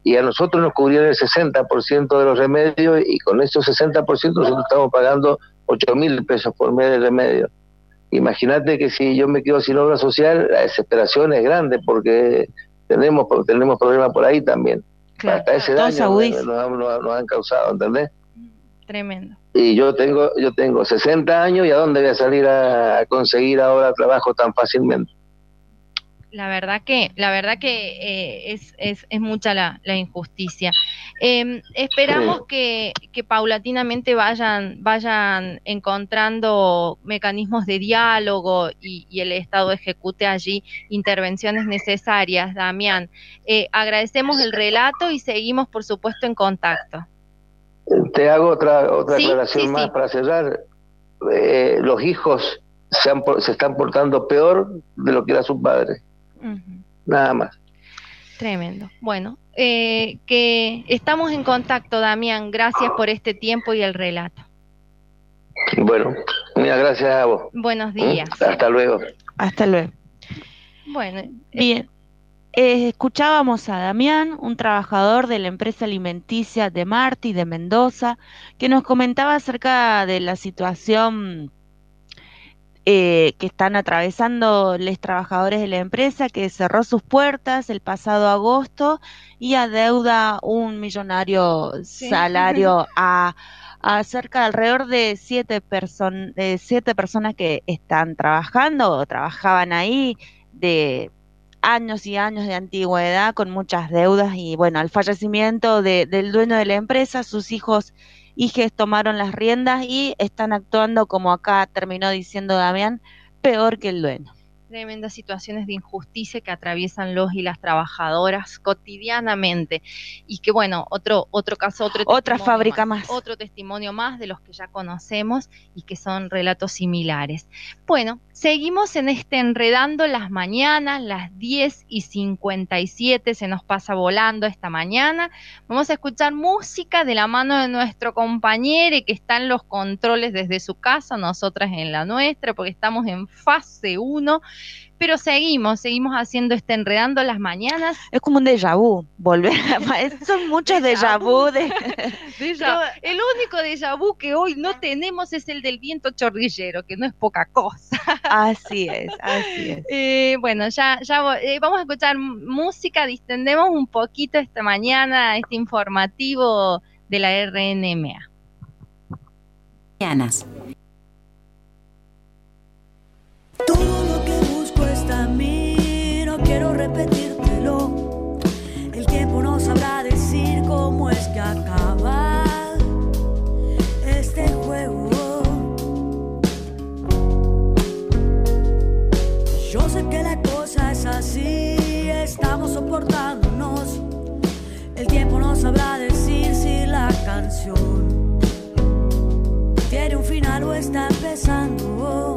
y a nosotros nos cubrieron el sesenta por ciento de los remedios, y con esos sesenta por ciento nosotros estamos pagando ocho mil pesos por mes de remedio. Imagínate que si yo me quedo sin obra social, la desesperación es grande, porque tenemos tenemos problemas por ahí también. Claro, hasta ese claro, daño nos, nos, nos, nos han causado, ¿entendés? Tremendo. Y yo tengo yo tengo sesenta años, y ¿a dónde voy a salir a, a conseguir ahora trabajo tan fácilmente? La verdad que, la verdad que eh, es, es, es mucha la, la injusticia. Eh, esperamos sí. que, que paulatinamente vayan, vayan encontrando mecanismos de diálogo y, y el Estado ejecute allí intervenciones necesarias. Damián, eh, agradecemos el relato y seguimos, por supuesto, en contacto. Te hago otra otra ¿Sí? aclaración sí, más sí. para cerrar. Eh, los hijos se, han, se están portando peor de lo que era su padre. Uh-huh. Nada más. Tremendo. Bueno, eh, que estamos en contacto, Damián. Gracias por este tiempo y el relato. Bueno, muchas gracias a vos. Buenos días. ¿Mm? Hasta luego. Hasta luego. Bueno, bien. Eh, escuchábamos a Damián, un trabajador de la empresa alimenticia de Marti de Mendoza, que nos comentaba acerca de la situación Eh, que están atravesando los trabajadores de la empresa, que cerró sus puertas el pasado agosto y adeuda un millonario sí. salario a, a cerca de alrededor de siete, person, de siete personas que están trabajando o trabajaban ahí de años y años de antigüedad, con muchas deudas, y bueno, al fallecimiento de, del dueño de la empresa, sus hijos hijes tomaron las riendas y están actuando, como acá terminó diciendo Damián, peor que el dueño. Tremendas situaciones de injusticia que atraviesan los y las trabajadoras cotidianamente, y que bueno, otro otro caso, otro otra fábrica más, más, otro testimonio más de los que ya conocemos y que son relatos similares. Bueno, seguimos en este Enredando las Mañanas, las diez y cincuenta y siete, se nos pasa volando esta mañana. Vamos a escuchar música de la mano de nuestro compañero que está en los controles desde su casa, nosotras en la nuestra, porque estamos en fase uno. Pero seguimos, seguimos haciendo este Enredando las Mañanas. Es como un déjà vu, volver a... Son muchos déjà vu. De... Déjà... El único déjà vu que hoy no tenemos es el del viento chorrillero, que no es poca cosa. Así es, así es. Eh, bueno, ya, ya eh, vamos a escuchar música, distendemos un poquito esta mañana, este informativo de la R N M A. Mañanas. Todo lo que busco está en mí, no quiero repetírtelo. El tiempo no sabrá decir cómo es que acaba este juego. Yo sé que la cosa es así, estamos soportándonos. El tiempo no sabrá decir si la canción tiene un final o está empezando.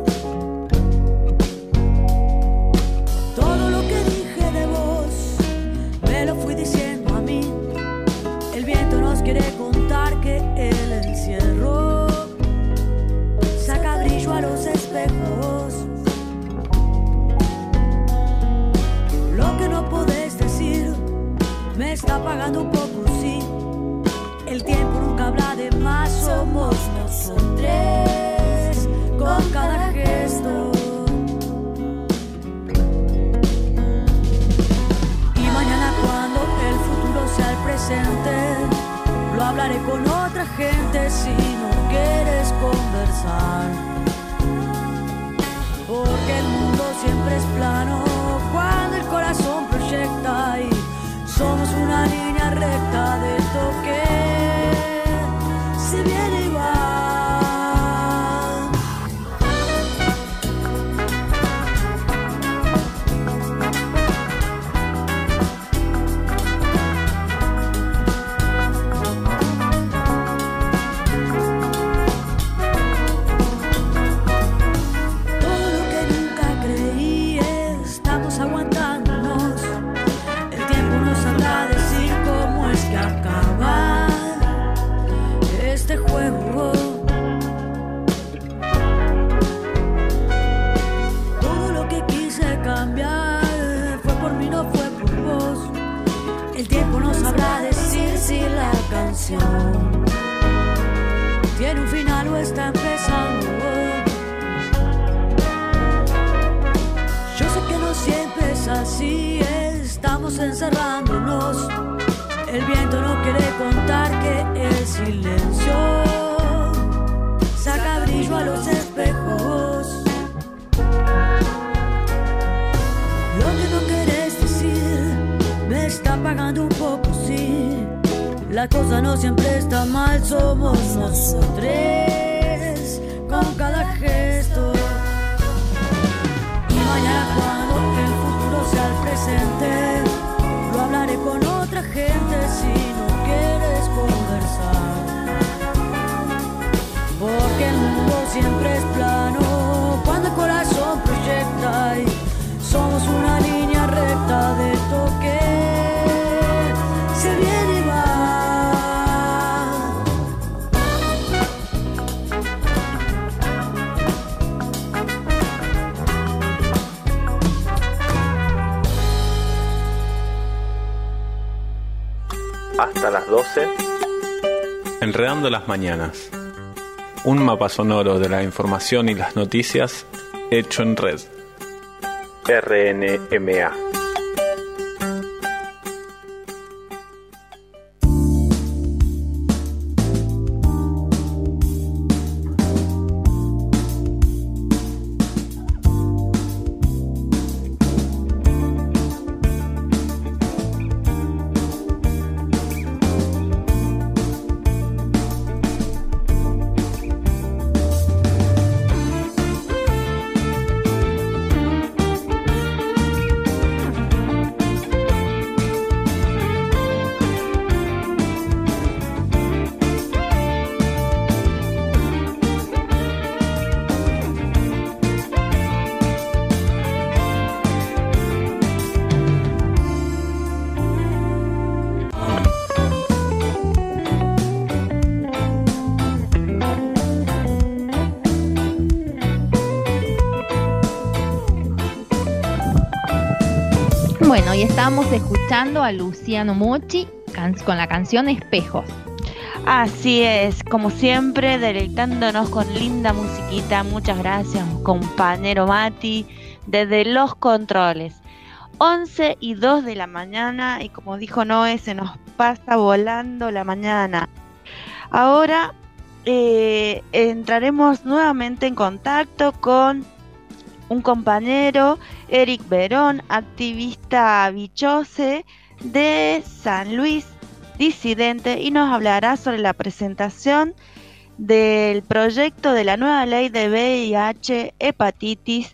Todo lo que dije de vos, me lo fui diciendo a mí. El viento nos quiere contar que el encierro saca brillo a los espejos. Lo que no podés decir me está pagando un poco, sí. El tiempo nunca habla de más, somos nosotros con cada gesto. Lo hablaré con otra gente si no quieres conversar, porque el mundo siempre es plano cuando el corazón proyecta, y somos una línea recta de toque, si viene y va. Aguantándonos, el tiempo nos sabrá decir cómo es que acá canción tiene un final o está empezando. Yo sé que no siempre es así, estamos encerrándonos. El viento no quiere contar que el silencio saca brillo a los espejos. Lo que no querés decir me está apagando un poco, sí. La cosa no siempre está mal, somos nosotros con cada gesto. Y mañana cuando el futuro sea el presente, lo hablaré con otra gente si no quieres conversar. Porque el mundo siempre es plano cuando el corazón proyecta y somos una línea recta de toque. Se viene y va. Hasta las doce. Enredando las mañanas. Un mapa sonoro de la información y las noticias hecho en red. R N M A. Bueno, y estábamos escuchando a Luciano Mucci can- con la canción Espejos. Así es, como siempre, deleitándonos con linda musiquita. Muchas gracias, compañero Mati, desde los controles. once y dos de la mañana, y como dijo Noé, se nos pasa volando la mañana. Ahora eh, entraremos nuevamente en contacto con un compañero, Eric Verón, activista bichose de San Luis, disidente, y nos hablará sobre la presentación del proyecto de la nueva ley de V I H, hepatitis,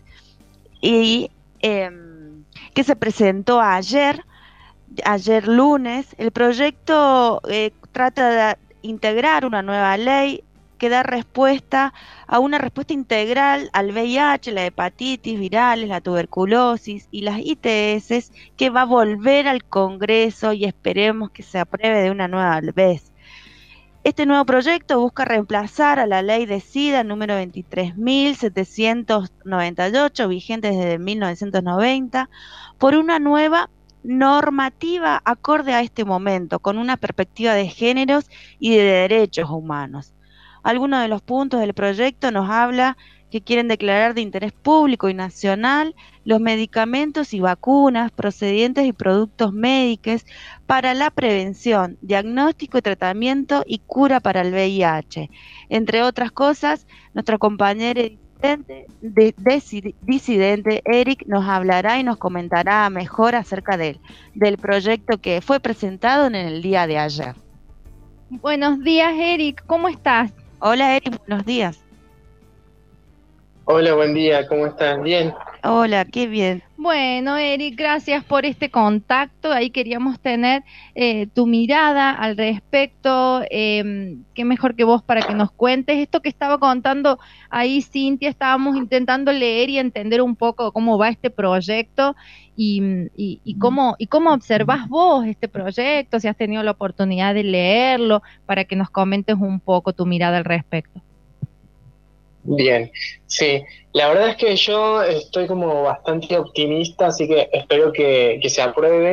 y eh, que se presentó ayer, ayer lunes. El proyecto eh, trata de integrar una nueva ley que da respuesta a una respuesta integral al V I H, la hepatitis virales, la tuberculosis y las I T S, que va a volver al Congreso y esperemos que se apruebe de una nueva vez. Este nuevo proyecto busca reemplazar a la ley de SIDA número veintitrés mil setecientos noventa y ocho, vigente desde mil novecientos noventa, por una nueva normativa acorde a este momento, con una perspectiva de géneros y de derechos humanos. Algunos de los puntos del proyecto nos habla que quieren declarar de interés público y nacional los medicamentos y vacunas procedentes y productos médicos para la prevención, diagnóstico y tratamiento y cura para el V I H. Entre otras cosas, nuestro compañero disidente, de, de, disidente Eric nos hablará y nos comentará mejor acerca de él, del proyecto que fue presentado en el día de ayer. Buenos días, Eric, ¿cómo estás? Hola, Eric, buenos días. Hola, buen día, ¿cómo estás? ¿Bien? Hola, qué bien. Bueno, Eric, gracias por este contacto. Ahí queríamos tener eh, tu mirada al respecto. Eh, qué mejor que vos para que nos cuentes esto que estaba contando ahí Cintia. Estábamos intentando leer y entender un poco cómo va este proyecto y, y, y cómo y cómo observás vos este proyecto, si has tenido la oportunidad de leerlo, para que nos comentes un poco tu mirada al respecto. Bien, sí, la verdad es que yo estoy como bastante optimista, así que espero que, que se apruebe.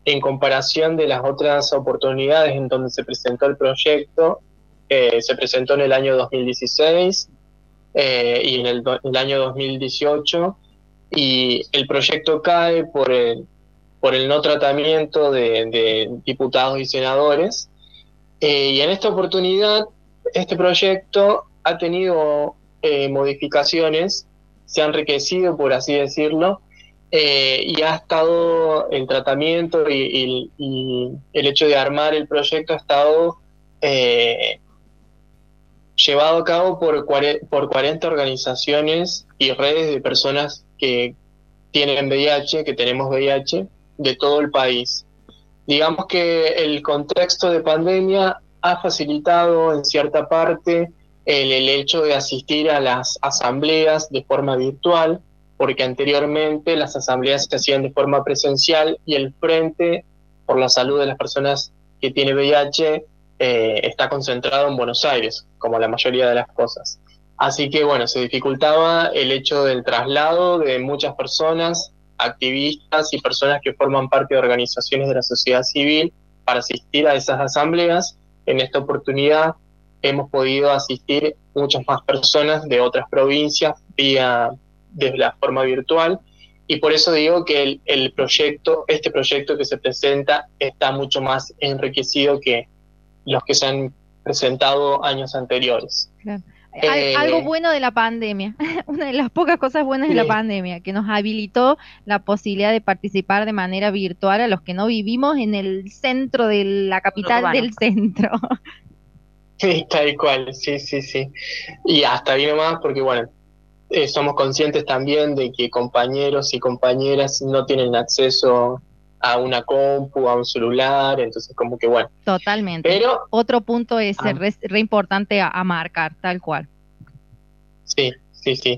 en comparación de las otras oportunidades en donde se presentó el proyecto, eh, se presentó en el año dos mil dieciséis eh, y en el, do, el año dos mil dieciocho, y el proyecto cae por el, por el no tratamiento de, de diputados y senadores, eh, y en esta oportunidad este proyecto ha tenido eh, modificaciones, se ha enriquecido, por así decirlo, eh, y ha estado el tratamiento y, y, y el hecho de armar el proyecto ha estado eh, llevado a cabo por, por cuarenta organizaciones y redes de personas que tienen V I H, que tenemos V I H, de todo el país. Digamos que el contexto de pandemia ha facilitado en cierta parte el, el hecho de asistir a las asambleas de forma virtual, porque anteriormente las asambleas se hacían de forma presencial y el Frente por la Salud de las Personas que tienen V I H eh, está concentrado en Buenos Aires, como la mayoría de las cosas. Así que bueno, se dificultaba el hecho del traslado de muchas personas, activistas y personas que forman parte de organizaciones de la sociedad civil para asistir a esas asambleas. En esta oportunidad hemos podido asistir muchas más personas de otras provincias vía de la forma virtual, y por eso digo que el, el proyecto, este proyecto que se presenta está mucho más enriquecido que los que se han presentado años anteriores. Claro. Eh, Algo bueno de la pandemia, una de las pocas cosas buenas sí. de la pandemia, que nos habilitó la posibilidad de participar de manera virtual a los que no vivimos en el centro de la capital Urbano. del centro. Sí, tal cual, sí, sí, sí. Y hasta ahí nomás, porque bueno, eh, somos conscientes también de que compañeros y compañeras no tienen acceso a una compu, a un celular, entonces como que bueno. Totalmente. Pero otro punto es ah, re, re importante a, a marcar, tal cual. Sí, sí, sí.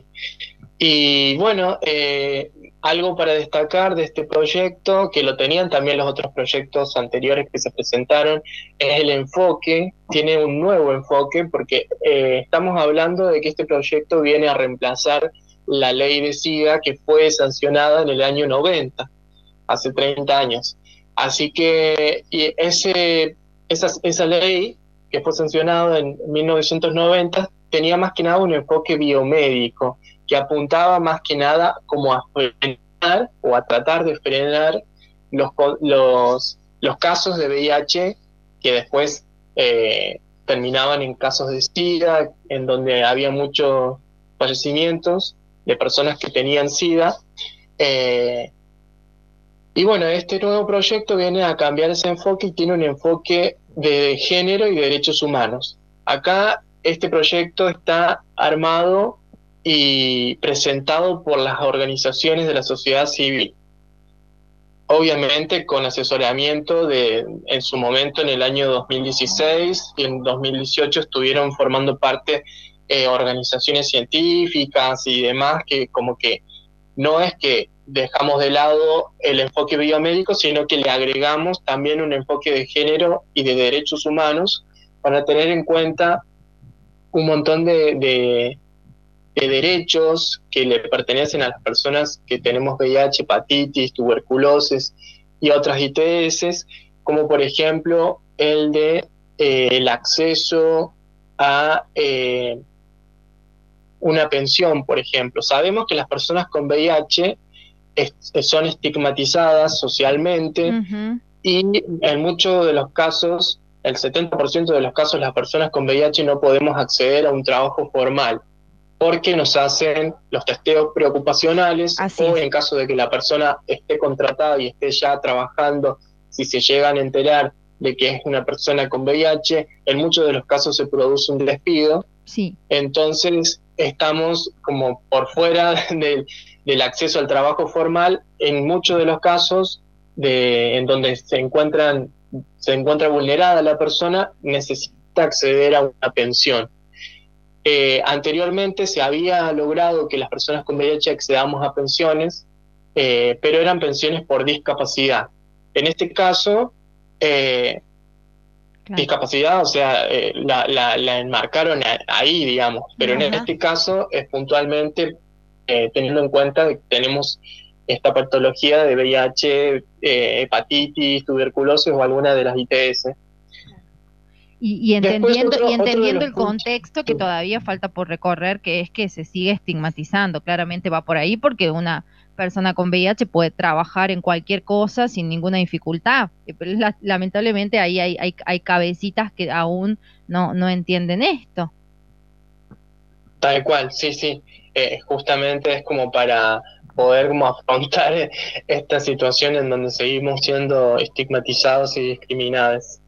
Y bueno, eh, algo para destacar de este proyecto, que lo tenían también los otros proyectos anteriores que se presentaron, es el enfoque. Tiene un nuevo enfoque, porque eh, estamos hablando de que este proyecto viene a reemplazar la ley de SIDA que fue sancionada en el año noventa, hace treinta años. Así que y ese, esa, esa ley que fue sancionada en mil novecientos noventa tenía más que nada un enfoque biomédico, que apuntaba más que nada como a frenar o a tratar de frenar los, los, los casos de V I H que después eh, terminaban en casos de SIDA, en donde había muchos fallecimientos de personas que tenían SIDA. Eh, y bueno, este nuevo proyecto viene a cambiar ese enfoque y tiene un enfoque de género y derechos humanos. Acá este proyecto está armado y presentado por las organizaciones de la sociedad civil, obviamente con asesoramiento de, en su momento en el año dos mil dieciséis y en dos mil dieciocho estuvieron formando parte eh, organizaciones científicas y demás, que como que no es que dejamos de lado el enfoque biomédico, sino que le agregamos también un enfoque de género y de derechos humanos para tener en cuenta un montón de, de, de derechos que le pertenecen a las personas que tenemos V I H, hepatitis, tuberculosis y otras I T S, como por ejemplo el de eh, el acceso a eh, una pensión, por ejemplo. Sabemos que las personas con V I H es, son estigmatizadas socialmente, uh-huh. y en muchos de los casos, el setenta por ciento de los casos, las personas con V I H no podemos acceder a un trabajo formal porque nos hacen los testeos preocupacionales. Así o es. En caso de que la persona esté contratada y esté ya trabajando, si se llegan a enterar de que es una persona con V I H, en muchos de los casos se produce un despido. Sí. Entonces estamos como por fuera de, del acceso al trabajo formal en muchos de los casos de, en donde se encuentran se encuentra vulnerada la persona, necesita acceder a una pensión. Eh, anteriormente se había logrado que las personas con V I H accedamos a pensiones, eh, pero eran pensiones por discapacidad. En este caso, eh, claro. discapacidad, o sea, eh, la, la, la enmarcaron ahí, digamos, pero Ajá. en este caso es puntualmente eh, teniendo en cuenta que tenemos esta patología de V I H, eh, hepatitis, tuberculosis o alguna de las I T S. Y, y entendiendo, otro, y entendiendo otro el contexto que todavía falta por recorrer, que es que se sigue estigmatizando, claramente va por ahí, porque una persona con V I H puede trabajar en cualquier cosa sin ninguna dificultad, pero la, lamentablemente ahí hay, hay, hay cabecitas que aún no, no entienden esto. Tal cual, sí, sí, eh, justamente es como para poder como afrontar esta situación en donde seguimos siendo estigmatizados y discriminados.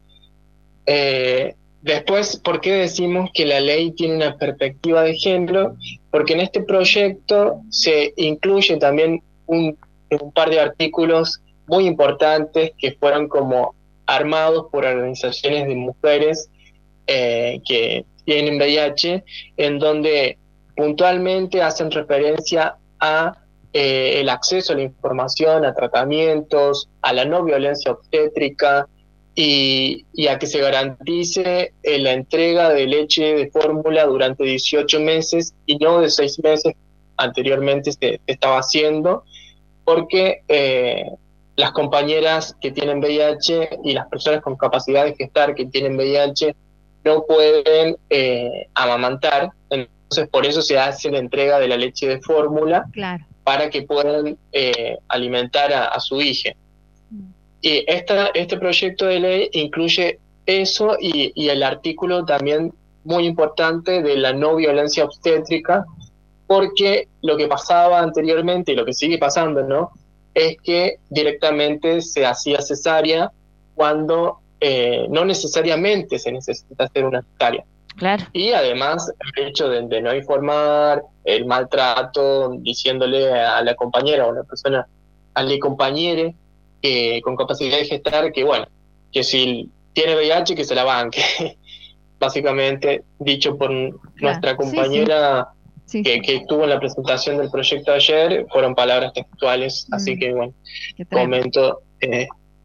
Eh, después, ¿por qué decimos que la ley tiene una perspectiva de género? Porque en este proyecto se incluye también un, un par de artículos muy importantes que fueron como armados por organizaciones de mujeres eh, que tienen V I H, en donde puntualmente hacen referencia a eh, el acceso a la información, a tratamientos, a la no violencia obstétrica, Y, y a que se garantice eh, la entrega de leche de fórmula durante dieciocho meses y no de seis meses anteriormente se, se estaba haciendo, porque eh, las compañeras que tienen V I H y las personas con capacidad de gestar que tienen V I H no pueden eh, amamantar, entonces por eso se hace la entrega de la leche de fórmula, claro, para que puedan eh, alimentar a, a su hija. Y esta, este proyecto de ley incluye eso y, y el artículo también muy importante de la no violencia obstétrica, porque lo que pasaba anteriormente y lo que sigue pasando, ¿no?, es que directamente se hacía cesárea cuando eh, no necesariamente se necesita hacer una cesárea. Claro. Y además el hecho de, de no informar, el maltrato, diciéndole a la compañera o a la persona, a la compañera, Eh, con capacidad de gestar, que bueno, que si tiene V I H que se la banque, básicamente dicho por claro, nuestra compañera sí, sí. Que, sí. que estuvo en la presentación del proyecto ayer, fueron palabras textuales, mm. así que bueno, comento. Eh.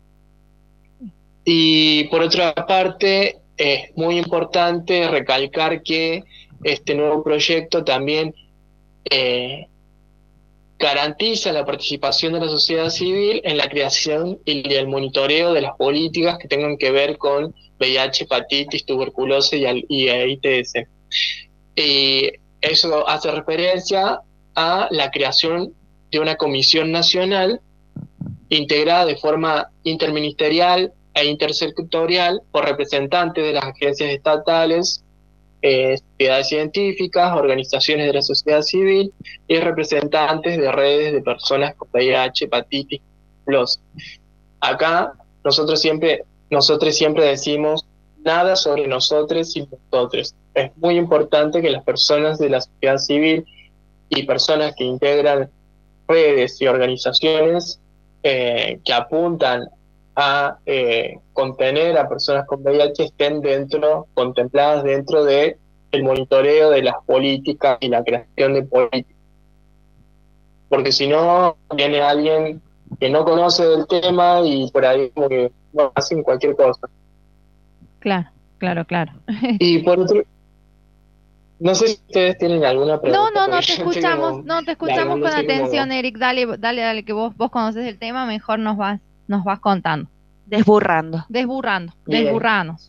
Y por otra parte, es muy importante recalcar que este nuevo proyecto también eh, garantiza la participación de la sociedad civil en la creación y el monitoreo de las políticas que tengan que ver con V I H, hepatitis, tuberculosis y I T S. Y eso hace referencia a la creación de una comisión nacional integrada de forma interministerial e intersectorial por representantes de las agencias estatales, Eh, sociedades científicas, organizaciones de la sociedad civil y representantes de redes de personas con V I H, hepatitis, tuberculosis. Acá nosotros siempre, nosotros siempre decimos nada sobre nosotros y nosotros. Es muy importante que las personas de la sociedad civil y personas que integran redes y organizaciones eh, que apuntan a eh, contener a personas con V I H estén dentro, contempladas dentro de el monitoreo de las políticas y la creación de políticas. Porque si no, viene alguien que no conoce del tema y por ahí como que no, hacen cualquier cosa. Claro, claro, claro. Y por otro, no sé si ustedes tienen alguna pregunta. No, no, no, te escuchamos, como, no, te escuchamos con atención, como... Eric, dale, dale, dale, que vos, vos conoces el tema, mejor nos vas nos vas contando. Desburrando. Desburrando, Bien. desburranos.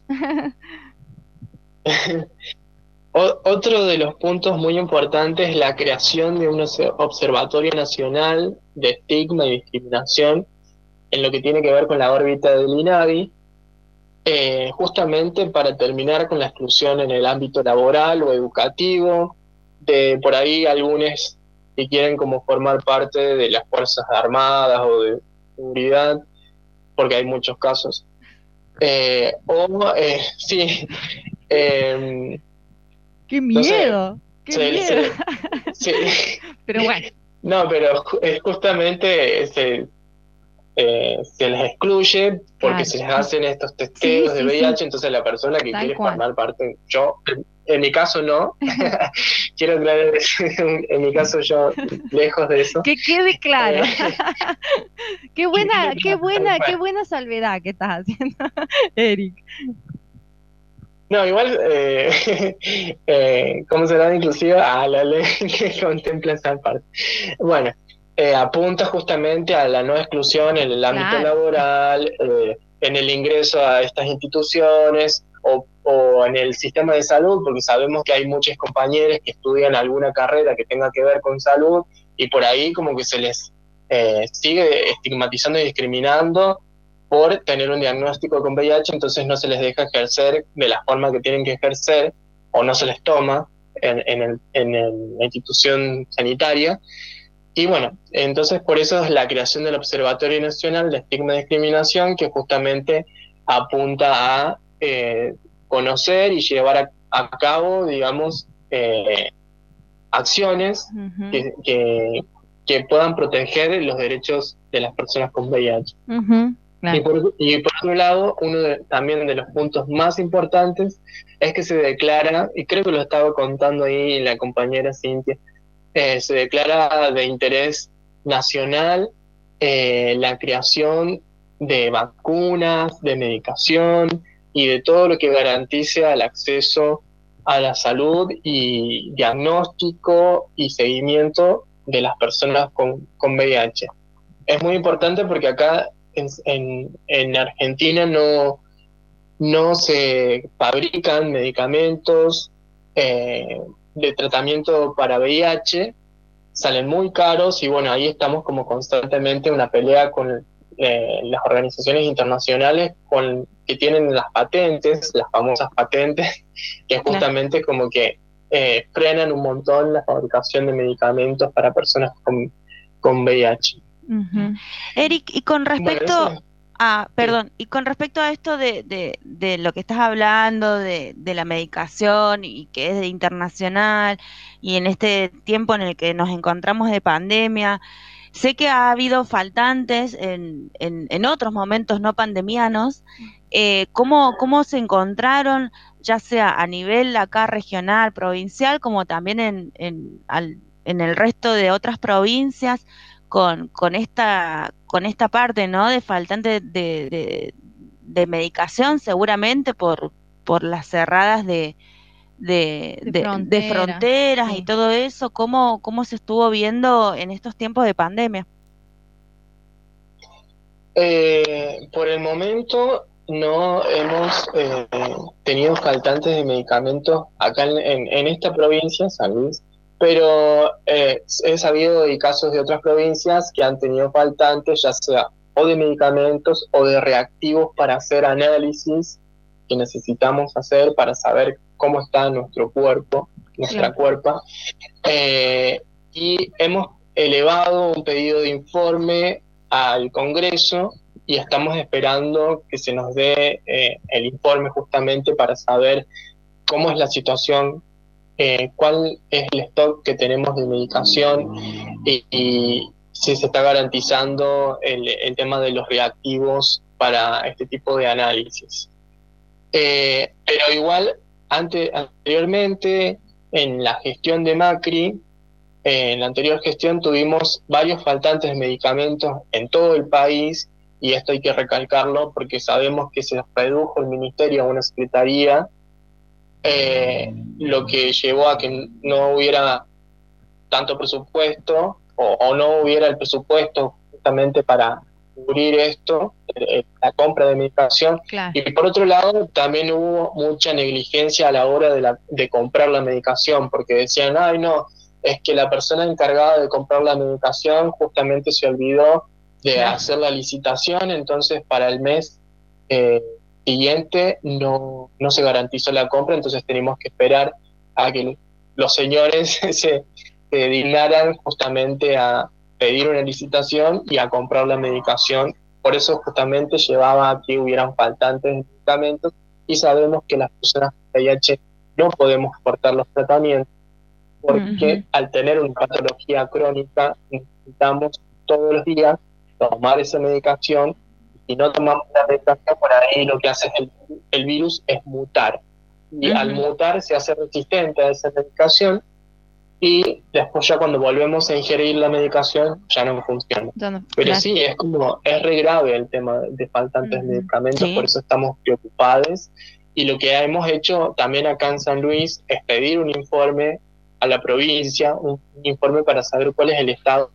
o, otro de los puntos muy importantes es la creación de un observatorio nacional de estigma y discriminación en lo que tiene que ver con la órbita del INADI, eh, justamente para terminar con la exclusión en el ámbito laboral o educativo, de por ahí algunos que quieren como formar parte de las Fuerzas Armadas o de seguridad, porque hay muchos casos. Eh, o, eh, sí. Eh, ¡Qué miedo! No sé, ¡Qué se, miedo! Se, sí. Pero bueno. No, pero es justamente se, eh, se les excluye porque claro. se les hacen estos testeos sí, de V I H, sí. Entonces la persona que Tal quiere cual. formar parte, yo, en, en mi caso no, quiero aclarar, en mi caso yo, lejos de eso. Que quede claro. qué buena, qué buena, qué buena salvedad que estás haciendo, Eric. No, igual, eh, eh, ¿cómo será inclusive? Ah, la ley que contempla esa parte. Bueno, eh, apunta justamente a la no exclusión en el ámbito Claro. laboral, eh, en el ingreso a estas instituciones o, o en el sistema de salud, porque sabemos que hay muchos compañeros que estudian alguna carrera que tenga que ver con salud y por ahí como que se les eh, sigue estigmatizando y discriminando por tener un diagnóstico con V I H, entonces no se les deja ejercer de la forma que tienen que ejercer o no se les toma en, en, el, en el, la institución sanitaria. Y bueno, entonces por eso es la creación del Observatorio Nacional de Estigma y Discriminación, que justamente apunta a eh, conocer y llevar a, a cabo, digamos, eh, acciones Ujú. que, que, que puedan proteger los derechos de las personas con V I H. Ujú, claro. Y, por, y por otro lado, uno de, también de los puntos más importantes es que se declara, y creo que lo estaba contando ahí la compañera Cintia, eh, se declara de interés nacional eh, la creación de vacunas, de medicación y de todo lo que garantice el acceso a la salud y diagnóstico y seguimiento de las personas con, con V I H. Es muy importante porque acá en, en, en Argentina no, no se fabrican medicamentos eh, de tratamiento para V I H, salen muy caros y bueno, ahí estamos como constantemente en una pelea con eh, las organizaciones internacionales con, que tienen las patentes, las famosas patentes, que justamente como que eh, frenan un montón la fabricación de medicamentos para personas con, con V I H. Ujú. Eric, y con respecto Bueno, eso- a, perdón, y con respecto a esto de, de, de lo que estás hablando, de, de la medicación y que es de internacional, y en este tiempo en el que nos encontramos de pandemia, sé que ha habido faltantes en, en, en otros momentos no pandemianos. Eh, ¿cómo, cómo se encontraron, ya sea a nivel acá regional, provincial, como también en, en, al, en el resto de otras provincias, con, con esta con esta parte, ¿no?, de faltante de, de, de medicación, seguramente por por las cerradas de de, De de, de frontera, fronteras sí. y todo eso? ¿Cómo, cómo se estuvo viendo en estos tiempos de pandemia? Eh, por el momento no hemos eh, tenido faltantes de medicamentos acá en, en, en esta provincia, San Luis, pero eh, he sabido de casos de otras provincias que han tenido faltantes, ya sea o de medicamentos o de reactivos para hacer análisis que necesitamos hacer para saber cómo está nuestro cuerpo, nuestra Claro. cuerpa. Eh, y hemos elevado un pedido de informe al Congreso y estamos esperando que se nos dé eh, el informe justamente para saber cómo es la situación, eh, cuál es el stock que tenemos de medicación y, y si se está garantizando el, el tema de los reactivos para este tipo de análisis. Eh, pero igual, ante, anteriormente, en la gestión de Macri, eh, en la anterior gestión tuvimos varios faltantes de medicamentos en todo el país, y esto hay que recalcarlo porque sabemos que se redujo el ministerio a una secretaría, eh, lo que llevó a que no hubiera tanto presupuesto o, o no hubiera el presupuesto justamente para cubrir esto, eh, la compra de medicación. Claro. Y por otro lado también hubo mucha negligencia a la hora de, la, de comprar la medicación, porque decían, ay no, es que la persona encargada de comprar la medicación justamente se olvidó de Claro. hacer la licitación, entonces para el mes eh, siguiente no, no se garantizó la compra, entonces tenemos que esperar a que los señores se, se dignaran justamente a pedir una licitación y a comprar la medicación. Por eso justamente llevaba a que hubieran faltantes de medicamentos, y sabemos que las personas con V I H no podemos cortar los tratamientos porque Ujú. al tener una patología crónica necesitamos todos los días tomar esa medicación. Si no tomamos la medicación, por ahí lo que hace el, el virus es mutar, y Ujú. al mutar se hace resistente a esa medicación, y después ya cuando volvemos a ingerir la medicación ya no funciona. Ya no- Pero claro. sí, es como, es re grave el tema de faltantes de Ujú. medicamentos, Sí. por eso estamos preocupados. Y lo que hemos hecho también acá en San Luis es pedir un informe a la provincia, un, un informe para saber cuál es el estado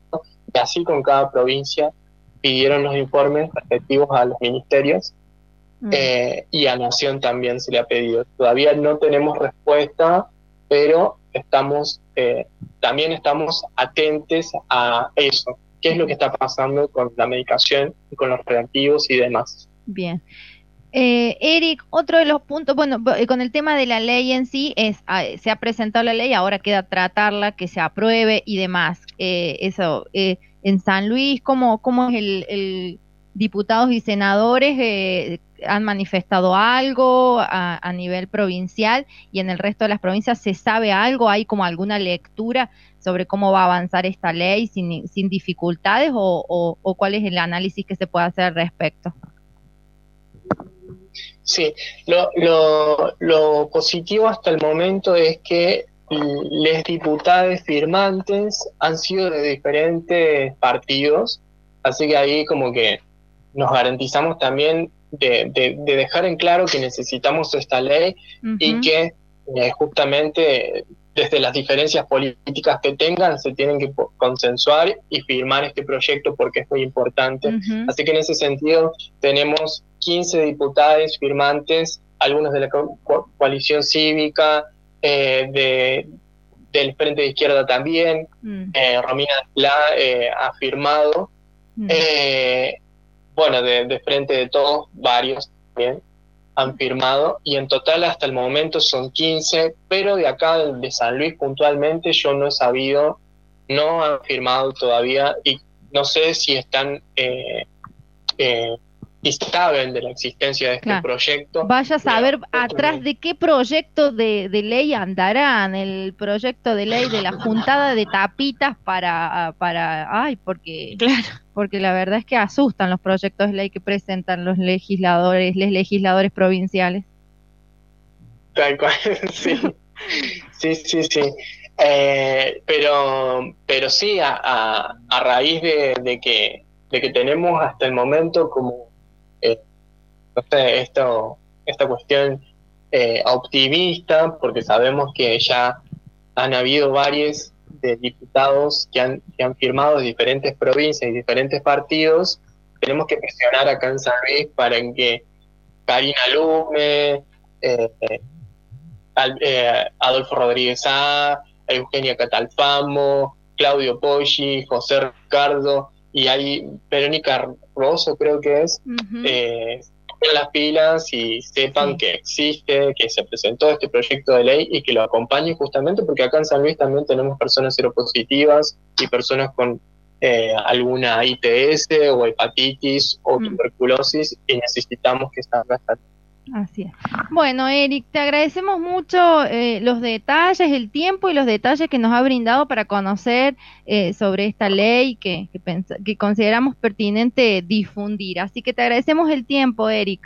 Y así con cada provincia pidieron los informes respectivos a los ministerios. Mm. Eh, y a Nación también se le ha pedido. Todavía no tenemos respuesta, pero estamos eh, también estamos atentos a eso. ¿Qué es lo que está pasando con la medicación, con los reactivos y demás? Bien. Eh, Eric, otro de los puntos, bueno, con el tema de la ley en sí, es se ha presentado la ley, ahora queda tratarla, que se apruebe y demás. Eh, eso, eh, en San Luis, ¿cómo, cómo es el, el diputados y senadores eh, han manifestado algo a, a nivel provincial, y en el resto de las provincias se sabe algo? ¿Hay como alguna lectura sobre cómo va a avanzar esta ley sin, sin dificultades o, o, o cuál es el análisis que se puede hacer al respecto? Sí, lo, lo, lo positivo hasta el momento es que los diputados firmantes han sido de diferentes partidos, así que ahí como que nos garantizamos también de, de, de dejar en claro que necesitamos esta ley. Uh-huh. Y que eh, justamente desde las diferencias políticas que tengan se tienen que consensuar y firmar este proyecto porque es muy importante. Uh-huh. Así que en ese sentido tenemos quince diputados firmantes, algunos de la co- coalición cívica, eh, de, del Frente de Izquierda también, uh-huh. eh, Romina Pla eh, ha firmado, uh-huh. eh, bueno, de, de Frente de Todos, varios también han firmado, y en total hasta el momento son quince, pero de acá de San Luis puntualmente yo no he sabido, no han firmado todavía, y no sé si están eh, eh, y saben de la existencia de este claro. proyecto. Vaya a saber pero, atrás de qué proyecto de, de ley andarán, el proyecto de ley de la juntada de tapitas para, para ay, porque claro. porque la verdad es que asustan los proyectos de ley que presentan los legisladores, los legisladores provinciales. Tal cual, sí, sí, sí, sí. Eh, pero, pero sí, a, a, a raíz de, de que, de que tenemos hasta el momento como Eh, no sé, esto, esta cuestión eh, optimista, porque sabemos que ya han habido varios de diputados que han, que han firmado de diferentes provincias y diferentes partidos. Tenemos que presionar acá en San Luis para que Karina Lume, eh, al, eh, Adolfo Rodríguez A, Eugenia Catalfamo, Claudio Poggi, José Ricardo, y hay Verónica Rosso, creo que es, uh-huh. eh, pongan las pilas y sepan sí. que existe, que se presentó este proyecto de ley y que lo acompañen, justamente porque acá en San Luis también tenemos personas seropositivas y personas con eh, alguna I T S o hepatitis o uh-huh. tuberculosis, y necesitamos que salga esta ley. Así es. Bueno, Eric, te agradecemos mucho eh, los detalles, el tiempo y los detalles que nos ha brindado para conocer eh, sobre esta ley que, que, pens- que consideramos pertinente difundir. Así que te agradecemos el tiempo, Eric.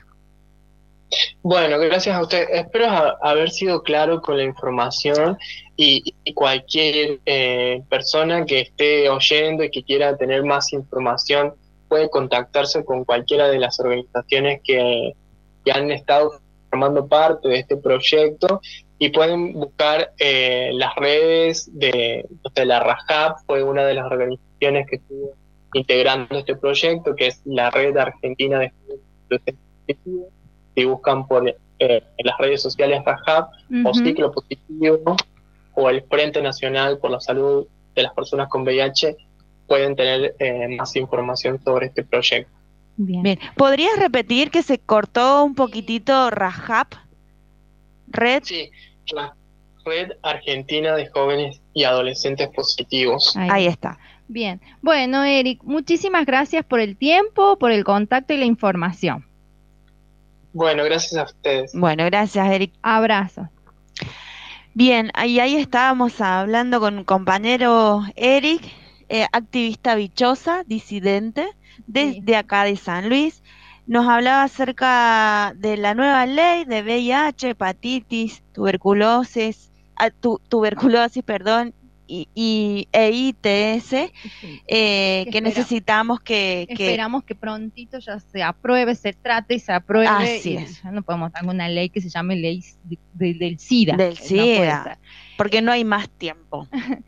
Bueno, gracias a usted. Espero a, haber sido claro con la información, y, y cualquier eh, persona que esté oyendo y que quiera tener más información puede contactarse con cualquiera de las organizaciones que que han estado formando parte de este proyecto, y pueden buscar eh, las redes de, de la RAJAP, fue una de las organizaciones que estuvo integrando este proyecto, que es la Red Argentina de Jóvenes Positivos. Si buscan por eh, las redes sociales RAJAP, uh-huh. o Ciclo Positivo, o el Frente Nacional por la Salud de las Personas con V I H, pueden tener eh, más información sobre este proyecto. Bien. Bien. ¿Podrías repetir que se cortó un poquitito RAJAP? Red. Sí, la Red Argentina de Jóvenes y Adolescentes Positivos. Ahí, Ahí está. Bien. Bueno, Eric, muchísimas gracias por el tiempo, por el contacto y la información. Bueno, gracias a ustedes. Bueno, gracias, Eric. Abrazo. Bien, ahí, ahí estábamos hablando con un compañero Eric, eh, activista bichosa, disidente, desde sí. acá de San Luis. Nos hablaba acerca de la nueva ley de V I H, hepatitis, tuberculosis, ah, tu, tuberculosis, perdón, y, y e I T S, sí. eh, que necesitamos que, que... Esperamos que prontito ya se apruebe, se trate y se apruebe. Así y es. Ya no podemos tener una ley que se llame ley de, de, del SIDA. Del SIDA, no porque no hay más tiempo.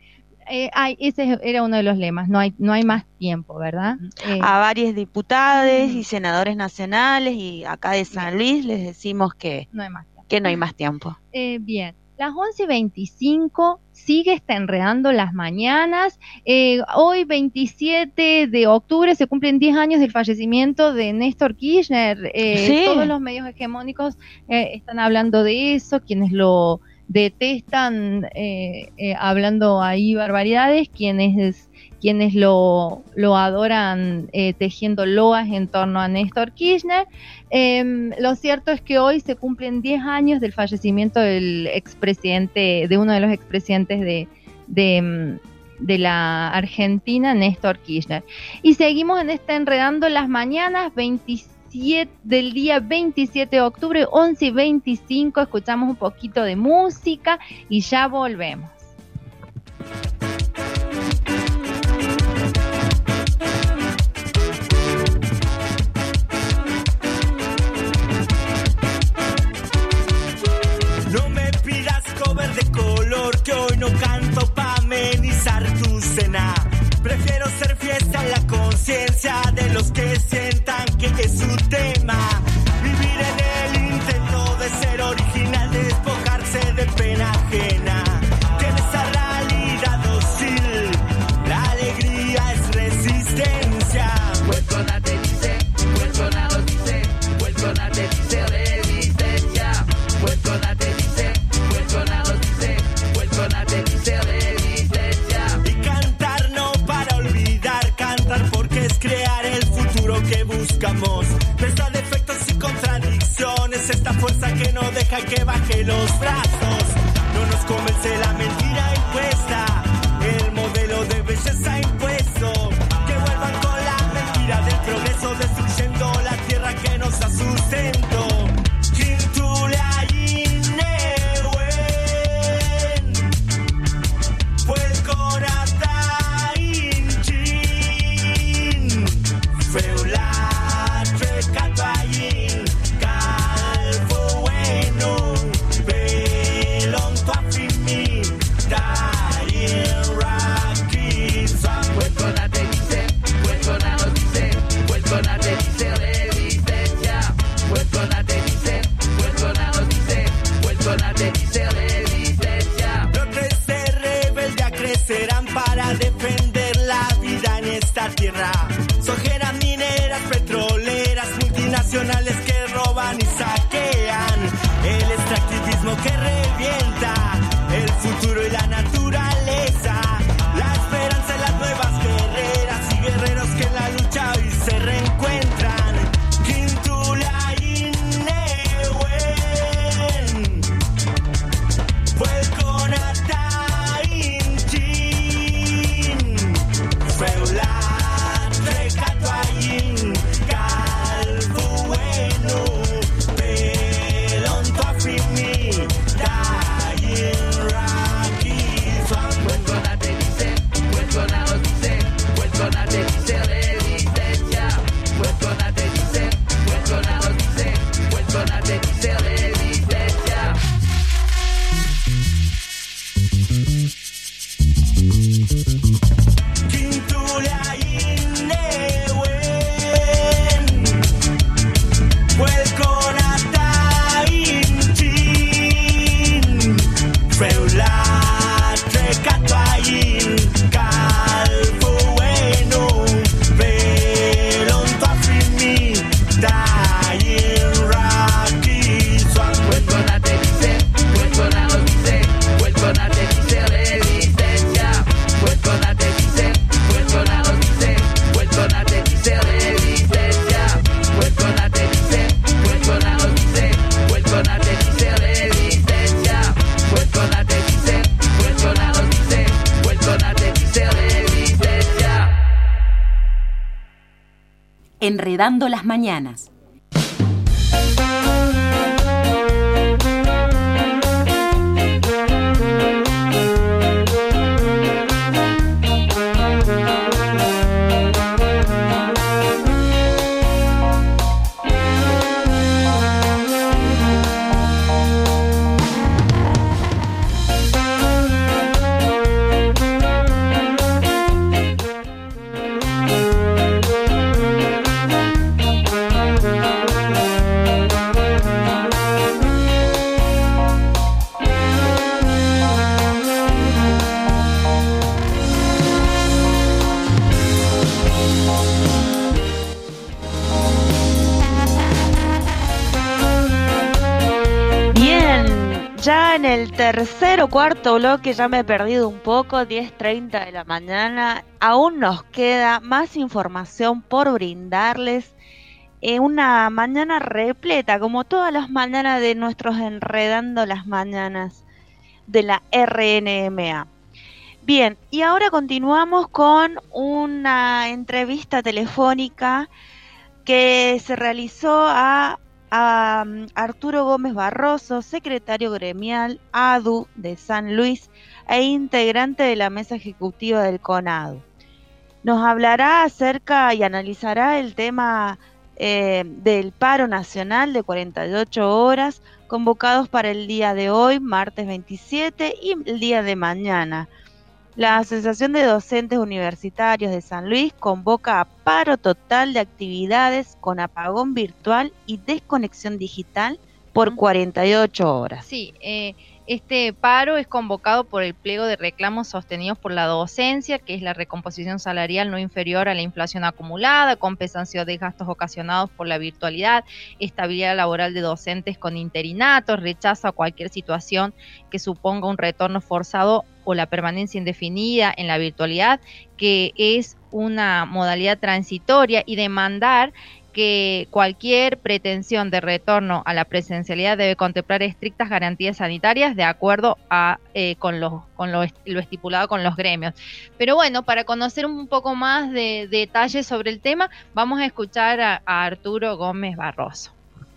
Eh, ay, ese era uno de los lemas, no hay, no hay más tiempo, ¿verdad? Eh, a varios diputados y senadores nacionales y acá de San Luis les decimos que no hay más tiempo. Que no hay más tiempo. Eh, bien, las once y veinticinco sigue está enredando las mañanas. Eh, hoy, veintisiete de octubre, se cumplen diez años del fallecimiento de Néstor Kirchner. Eh, sí. Todos los medios hegemónicos eh, están hablando de eso, quienes lo detestan eh, eh, hablando ahí barbaridades, quienes quienes lo, lo adoran eh, tejiendo loas en torno a Néstor Kirchner. Eh, lo cierto es que hoy se cumplen diez años del fallecimiento del expresidente, de uno de los expresidentes de, de, de la Argentina, Néstor Kirchner. Y seguimos en esta Enredando las Mañanas, veintisiete del día veintisiete de octubre, once y veinticinco, escuchamos un poquito de música y ya volvemos. No me pidas cover de color, que hoy no canto pa' amenizar tu cena. Prefiero ser fiesta en la conciencia de los que sientan que es su tema. Vivir en el intento de ser original, despojarse de pena ajena. Que en esa realidad hostil, la alegría es resistencia. Welcome te dice, welcome a los dice, welcome te dice resistencia. Welcome te dice, welcome a los dice, welcome te dice resistencia. Y cantar no para olvidar, cantar porque es crear el futuro que buscamos. Pesa defectos y contradicciones, esta fuerza que no deja que baje los brazos. No nos convence la mentira impuesta, el modelo de belleza impuesto. Que vuelvan con la mentira del progreso, destruyendo la tierra que nos da sustento. Tierra, sojeras mineras, petroleras, multinacionales que roban y saquean, el extractivismo que revienta el futuro y la naturaleza, la esperanza de las nuevas guerreras y guerreros que en la lucha hoy se reencuentran. Quintula y Neuen, pues con Ata Inchin, Feula. Enredando las Mañanas. ya en el tercer o cuarto bloque, ya me he perdido un poco, diez treinta de la mañana. Aún nos queda más información por brindarles. Eh, una mañana repleta, como todas las mañanas de nuestros Enredando las Mañanas de la R N M A. Bien, y ahora continuamos con una entrevista telefónica que se realizó a, a Arturo Gómez Barroso, secretario gremial A D U de San Luis e integrante de la mesa ejecutiva del CONADU. Nos hablará acerca y analizará el tema eh, del paro nacional de cuarenta y ocho horas convocados para el día de hoy, martes veintisiete, y el día de mañana. La Asociación de Docentes Universitarios de San Luis convoca a paro total de actividades con apagón virtual y desconexión digital por cuarenta y ocho horas. Sí, eh, este paro es convocado por el pliego de reclamos sostenidos por la docencia, que es la recomposición salarial no inferior a la inflación acumulada, compensación de gastos ocasionados por la virtualidad, estabilidad laboral de docentes con interinatos, rechazo a cualquier situación que suponga un retorno forzado o la permanencia indefinida en la virtualidad, que es una modalidad transitoria, y demandar que cualquier pretensión de retorno a la presencialidad debe contemplar estrictas garantías sanitarias de acuerdo a eh, con, lo, con lo, lo estipulado con los gremios. Pero bueno, para conocer un poco más de, de detalles sobre el tema, vamos a escuchar a, a Arturo Gómez Barroso.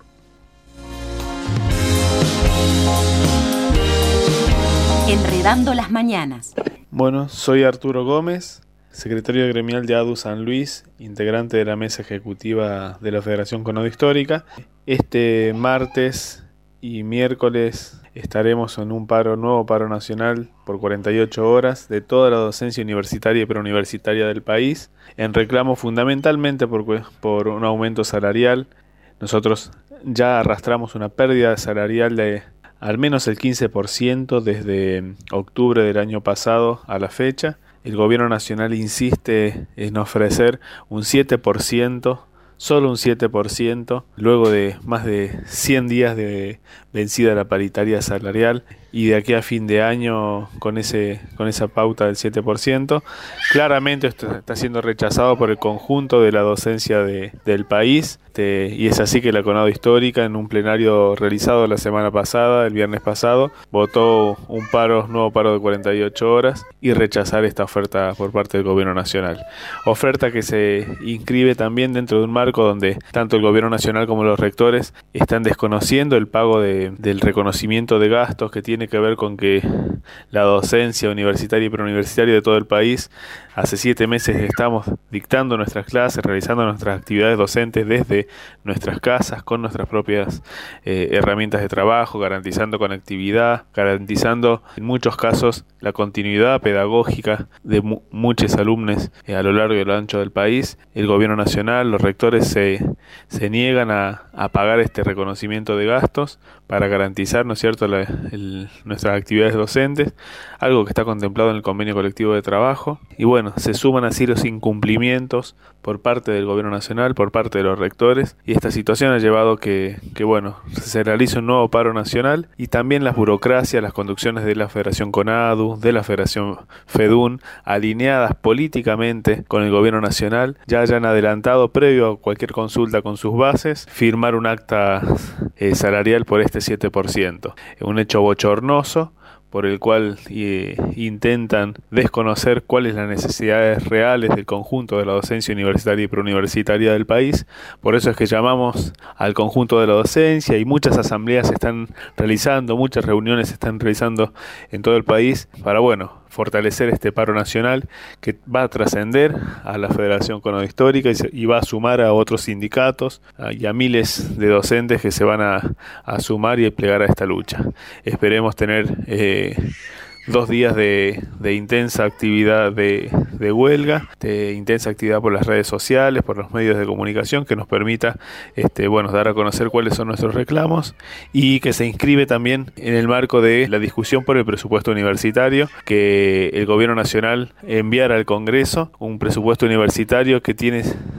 Enredando las Mañanas. Bueno, soy Arturo Gómez, secretario gremial de A D U San Luis, integrante de la mesa ejecutiva de la Federación CONADU Histórica. Este martes y miércoles estaremos en un paro, nuevo paro nacional por cuarenta y ocho horas de toda la docencia universitaria y preuniversitaria del país, en reclamo fundamentalmente por, por un aumento salarial. Nosotros ya arrastramos una pérdida salarial de al menos el quince por ciento desde octubre del año pasado a la fecha. El gobierno nacional insiste en ofrecer un siete por ciento, solo un siete por ciento, luego de más de cien días de vencida la paritaria salarial, y de aquí a fin de año con ese con esa pauta del siete por ciento. Claramente esto está siendo rechazado por el conjunto de la docencia de, del país, de, y es así que la CONADU Histórica, en un plenario realizado la semana pasada, el viernes pasado, votó un paro, nuevo paro de cuarenta y ocho horas y rechazar esta oferta por parte del gobierno nacional. Oferta que se inscribe también dentro de un marco donde tanto el gobierno nacional como los rectores están desconociendo el pago de, del reconocimiento de gastos que tiene que ver con que la docencia universitaria y preuniversitaria de todo el país, hace siete meses estamos dictando nuestras clases, realizando nuestras actividades docentes desde nuestras casas, con nuestras propias eh, herramientas de trabajo, garantizando conectividad, garantizando en muchos casos la continuidad pedagógica de mu muchos alumnos eh, a lo largo y a lo ancho del país. El gobierno nacional, los rectores se, se niegan a, a pagar este reconocimiento de gastos para garantizar, ¿no es cierto?, la, el, nuestras actividades docentes, algo que está contemplado en el convenio colectivo de trabajo. Y bueno, se suman así los incumplimientos por parte del gobierno nacional, por parte de los rectores, y esta situación ha llevado que, que bueno, se realice un nuevo paro nacional, y también las burocracias, las conducciones de la Federación CONADU, de la Federación FEDUN, alineadas políticamente con el gobierno nacional, ya hayan adelantado, previo a cualquier consulta con sus bases, firmar un acta eh, salarial por este siete por ciento. Un hecho bochornoso, por el cual eh, intentan desconocer cuáles son las necesidades reales del conjunto de la docencia universitaria y preuniversitaria del país. Por eso es que llamamos al conjunto de la docencia, y muchas asambleas se están realizando, muchas reuniones se están realizando en todo el país para, bueno, fortalecer este paro nacional que va a trascender a la Federación CONADU Histórica y, se, y va a sumar a otros sindicatos a, y a miles de docentes que se van a, a sumar y a plegar a esta lucha. Esperemos tener eh, dos días de, de intensa actividad de, de huelga, de intensa actividad por las redes sociales, por los medios de comunicación, que nos permita este, bueno, dar a conocer cuáles son nuestros reclamos, y que se inscribe también en el marco de la discusión por el presupuesto universitario, que el gobierno nacional enviara al Congreso un presupuesto universitario que tiene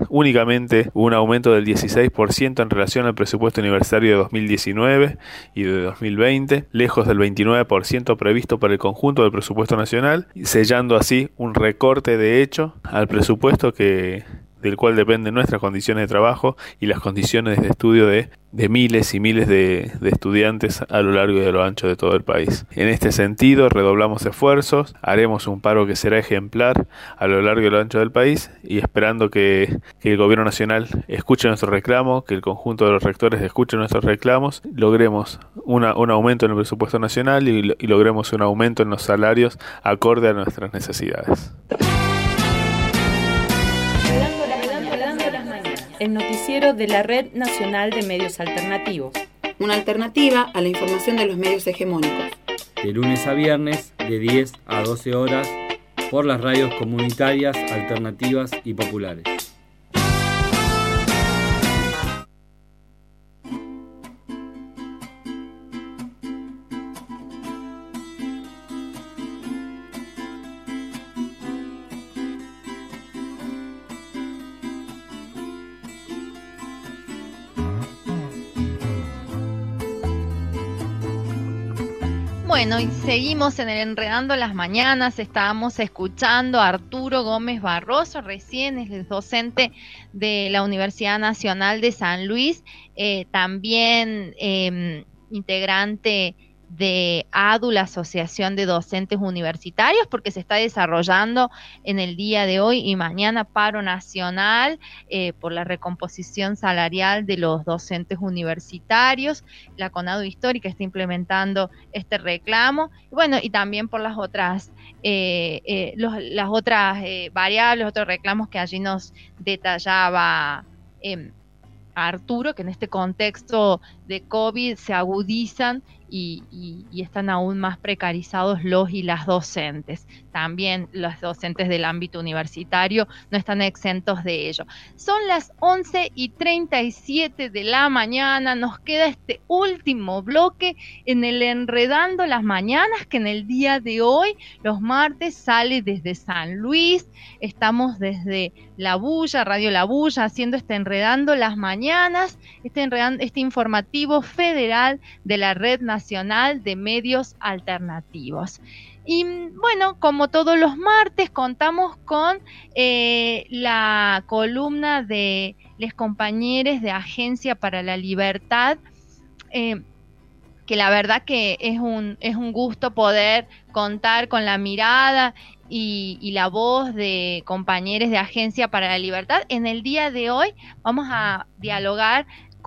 únicamente un aumento del dieciséis por ciento en relación al presupuesto universitario de dos mil diecinueve y de dos mil veinte, lejos del veintinueve por ciento previsto para el conjunto del presupuesto nacional, sellando así un recorte de hecho al presupuesto que del cual dependen nuestras condiciones de trabajo y las condiciones de estudio de, de miles y miles de, de estudiantes a lo largo y a lo ancho de todo el país. En este sentido, redoblamos esfuerzos, haremos un paro que será ejemplar a lo largo y a lo ancho del país, y esperando que, que el gobierno nacional escuche nuestro reclamo, que el conjunto de los rectores escuche nuestros reclamos, logremos una, un aumento en el presupuesto nacional y, y logremos un aumento en los salarios acorde a nuestras necesidades. El noticiero de la Red Nacional de Medios Alternativos. Una alternativa a la información de los medios hegemónicos. De lunes a viernes, de diez a doce horas, por las radios comunitarias, alternativas y populares. Bueno, y seguimos en el Enredando las Mañanas. Estábamos escuchando a Arturo Gómez Barroso, recién es el docente de la Universidad Nacional de San Luis, eh, también eh, integrante de A D U, la Asociación de Docentes Universitarios, porque se está desarrollando en el día de hoy y mañana paro nacional eh, por la recomposición salarial de los docentes universitarios. La CONADU Histórica está implementando este reclamo, y bueno, y también por las otras eh, eh, los, las otras eh, variables, otros reclamos que allí nos detallaba eh, Arturo, que en este contexto de COVID se agudizan y, y, y están aún más precarizados los y las docentes. También los docentes del ámbito universitario no están exentos de ello. Son las once y treinta y siete de la mañana, nos queda este último bloque en el Enredando las Mañanas, que en el día de hoy, los martes, sale desde San Luis. Estamos desde La Bulla, Radio La Bulla, haciendo este Enredando las Mañanas, este, enredando, este informativo federal de la Red Nacional de Medios Alternativos. Y bueno, como todos los martes, contamos con eh, la columna de les compañeros de Agencia para la Libertad, eh, que la verdad que es un, es un gusto poder contar con la mirada y, y la voz de compañeros de Agencia para la Libertad. En el día de hoy vamos a dialogar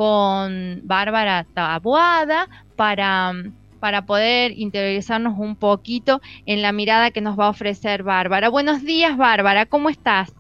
con Bárbara Taboada para, para poder interiorizarnos un poquito en la mirada que nos va a ofrecer Bárbara. Buenos días, Bárbara, ¿cómo estás?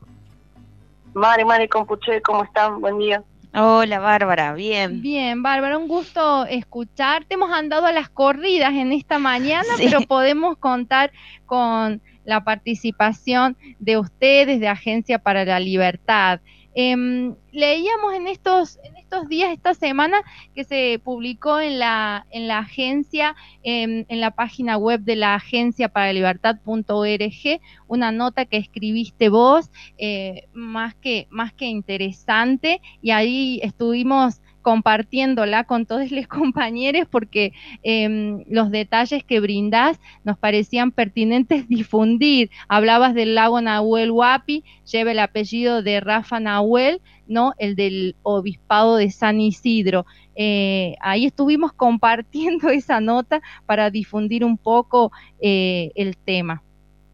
Mari, Mari Compuche, ¿cómo están? Buen día. Hola, Bárbara, bien. Bien, Bárbara, un gusto escucharte. Hemos andado a las corridas en esta mañana, sí, pero podemos contar con la participación de ustedes, de Agencia para la Libertad. Eh, leíamos en estos en estos días, esta semana, que se publicó en la en la agencia, eh, en la página web de la agencia para la libertad punto org, una nota que escribiste vos, eh, más que más que interesante, y ahí estuvimos compartiéndola con todos los compañeros porque eh, los detalles que brindás nos parecían pertinentes difundir. Hablabas del lago Nahuel Huapi, lleva el apellido de Rafa Nahuel, ¿no? El del obispado de San Isidro. Eh, ahí estuvimos compartiendo esa nota para difundir un poco eh, el tema.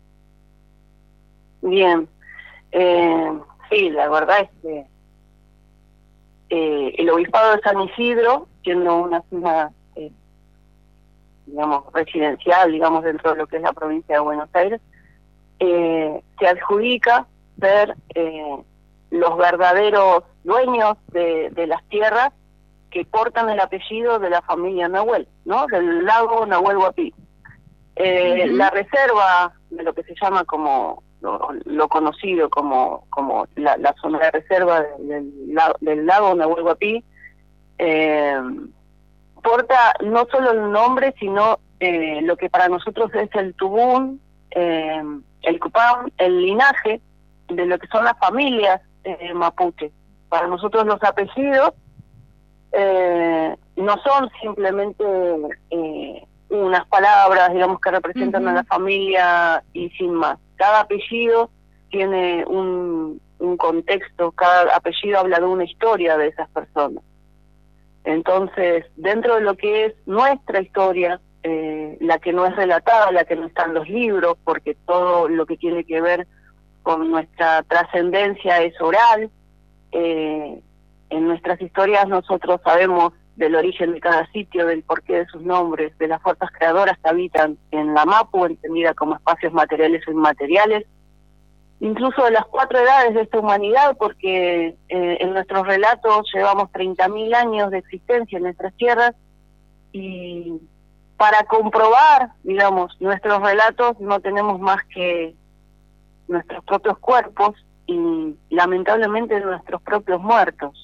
Bien, eh, sí, la verdad es que Eh, el obispado de San Isidro, siendo una zona, eh, digamos, residencial, digamos, dentro de lo que es la provincia de Buenos Aires, eh, se adjudica ser eh, los verdaderos dueños de, de las tierras que portan el apellido de la familia Nahuel, ¿no? Del lago Nahuel Huapi. Eh, uh-huh. La reserva de lo que se llama como Lo, lo conocido como como la, la zona de reserva del, del lago Nahuel Huapi, eh, porta no solo el nombre, sino eh, lo que para nosotros es el tubún, eh, el cupán, el linaje de lo que son las familias eh, mapuche. Para nosotros los apellidos eh, no son simplemente eh, unas palabras, digamos, que representan uh-huh. a la familia y sin más. Cada apellido tiene un, un contexto, cada apellido habla de una historia de esas personas. Entonces, dentro de lo que es nuestra historia, eh, la que no es relatada, la que no está en los libros, porque todo lo que tiene que ver con nuestra trascendencia es oral, eh, en nuestras historias nosotros sabemos del origen de cada sitio, del porqué de sus nombres, de las fuerzas creadoras que habitan en la Mapu, entendida como espacios materiales o inmateriales, incluso de las cuatro edades de esta humanidad, porque eh, en nuestros relatos llevamos treinta mil años de existencia en nuestras tierras, y para comprobar, digamos, nuestros relatos no tenemos más que nuestros propios cuerpos y lamentablemente nuestros propios muertos.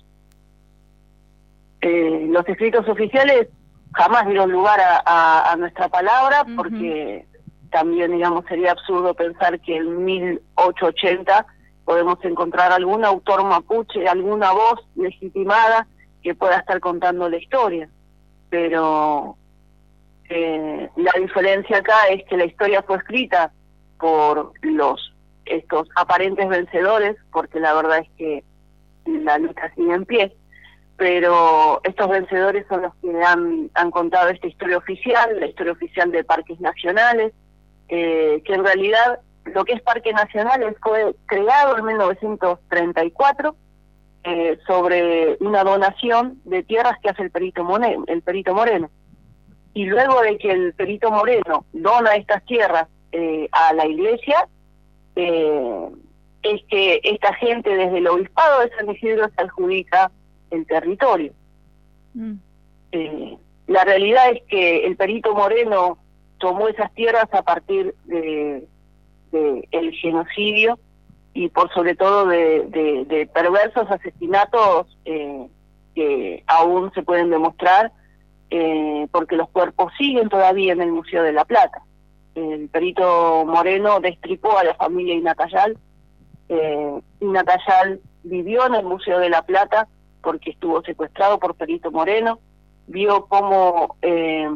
Eh, los escritos oficiales jamás dieron lugar a, a, a nuestra palabra, uh-huh. porque también, digamos, sería absurdo pensar que en mil ochocientos ochenta podemos encontrar algún autor mapuche, alguna voz legitimada que pueda estar contando la historia. Pero eh, la diferencia acá es que la historia fue escrita por los estos aparentes vencedores, porque la verdad es que la lucha sigue en pie, pero estos vencedores son los que han, han contado esta historia oficial, la historia oficial de parques nacionales, eh, que en realidad lo que es Parque Nacional fue creado en mil novecientos treinta y cuatro eh, sobre una donación de tierras que hace el Perito Moreno, el Perito Moreno. Y luego de que el Perito Moreno dona estas tierras eh, a la iglesia, eh, es que esta gente desde el obispado de San Isidro se adjudica el territorio. Mm. Eh, la realidad es que el Perito Moreno tomó esas tierras a partir de, de el genocidio y por sobre todo de, de, de perversos asesinatos eh, que aún se pueden demostrar, eh, porque los cuerpos siguen todavía en el Museo de la Plata. El Perito Moreno destripó a la familia Inatayal. Eh, Inatayal vivió en el Museo de la Plata porque estuvo secuestrado por Perito Moreno, vio cómo eh,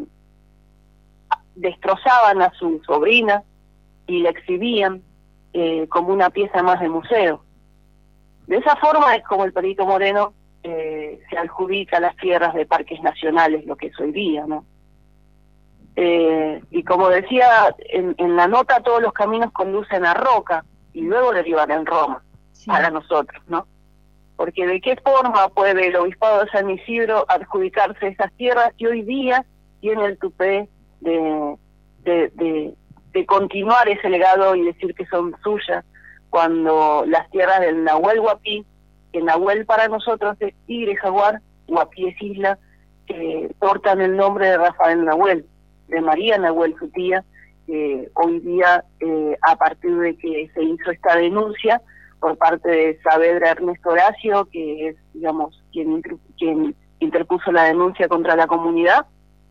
destrozaban a su sobrina y la exhibían eh, como una pieza más de museo. De esa forma es como el Perito Moreno eh, se adjudica las tierras de parques nacionales, lo que es hoy día, ¿no? Eh, y como decía en, en la nota, todos los caminos conducen a Roca y luego derivan en Roma, sí. Para nosotros, ¿no? Porque de qué forma puede el obispado de San Isidro adjudicarse esas tierras que hoy día tiene el tupé de, de, de, de continuar ese legado y decir que son suyas, cuando las tierras del Nahuel Huapi, que Nahuel para nosotros es tigre jaguar, Huapi es isla, que portan el nombre de Rafael Nahuel, de María Nahuel, su tía, que hoy día, eh, a partir de que se hizo esta denuncia por parte de Saavedra Ernesto Horacio, que es, digamos, quien, quien interpuso la denuncia contra la comunidad,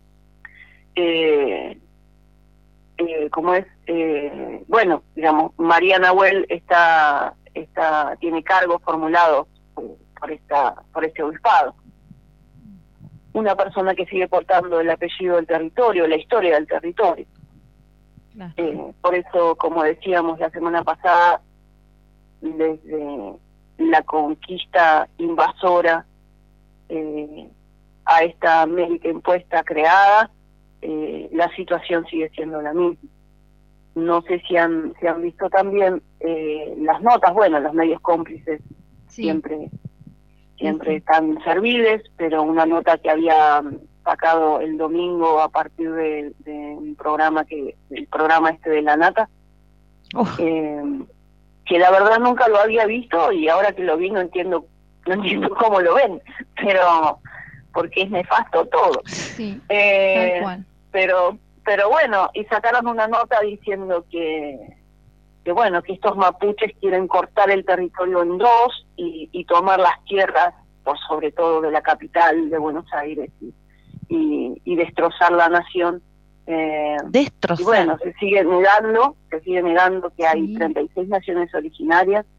eh, eh, como es, eh, bueno, digamos, María Nahuel está, está, tiene cargos formulados por, por, esta, por este obispado. Una persona que sigue portando el apellido del territorio, la historia del territorio. Claro. Eh, por eso, como decíamos la semana pasada, desde la conquista invasora eh, a esta América impuesta creada, eh, la situación sigue siendo la misma. No sé si han, si han visto también eh, las notas, bueno, los medios cómplices sí. siempre siempre sí, sí. están serviles, pero una nota que había sacado el domingo a partir de, de un programa que el programa este de La Nata, oh. eh, que la verdad nunca lo había visto y ahora que lo vi no entiendo no entiendo cómo lo ven, pero porque es nefasto todo. Sí, eh, tal cual. Pero pero bueno, y sacaron una nota diciendo que que bueno, que estos mapuches quieren cortar el territorio en dos y, y tomar las tierras, por sobre todo de la capital de Buenos Aires, y, y, y destrozar la nación. Eh, destrozar. Y bueno, se sigue negando, se sigue negando que hay sí. treinta y seis naciones originarias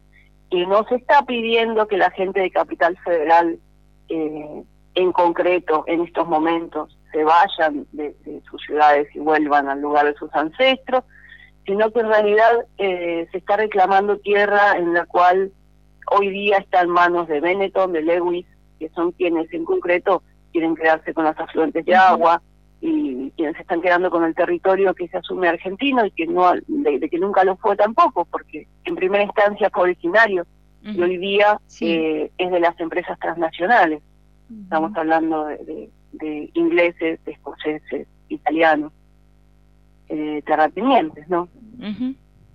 y no se está pidiendo que la gente de Capital Federal, eh, en concreto, en estos momentos, se vayan de, de sus ciudades y vuelvan al lugar de sus ancestros, sino que en realidad eh, se está reclamando tierra en la cual hoy día está en manos de Benetton, de Lewis, que son quienes en concreto quieren quedarse con las afluentes de agua y quienes se están quedando con el territorio que se asume argentino y que no de, de que nunca lo fue tampoco, porque en primera instancia fue originario uh-huh. y hoy día sí. eh, es de las empresas transnacionales. Uh-huh. Estamos hablando de, de, de ingleses, de escoceses, italianos, eh, terratenientes, ¿no? Uh-huh.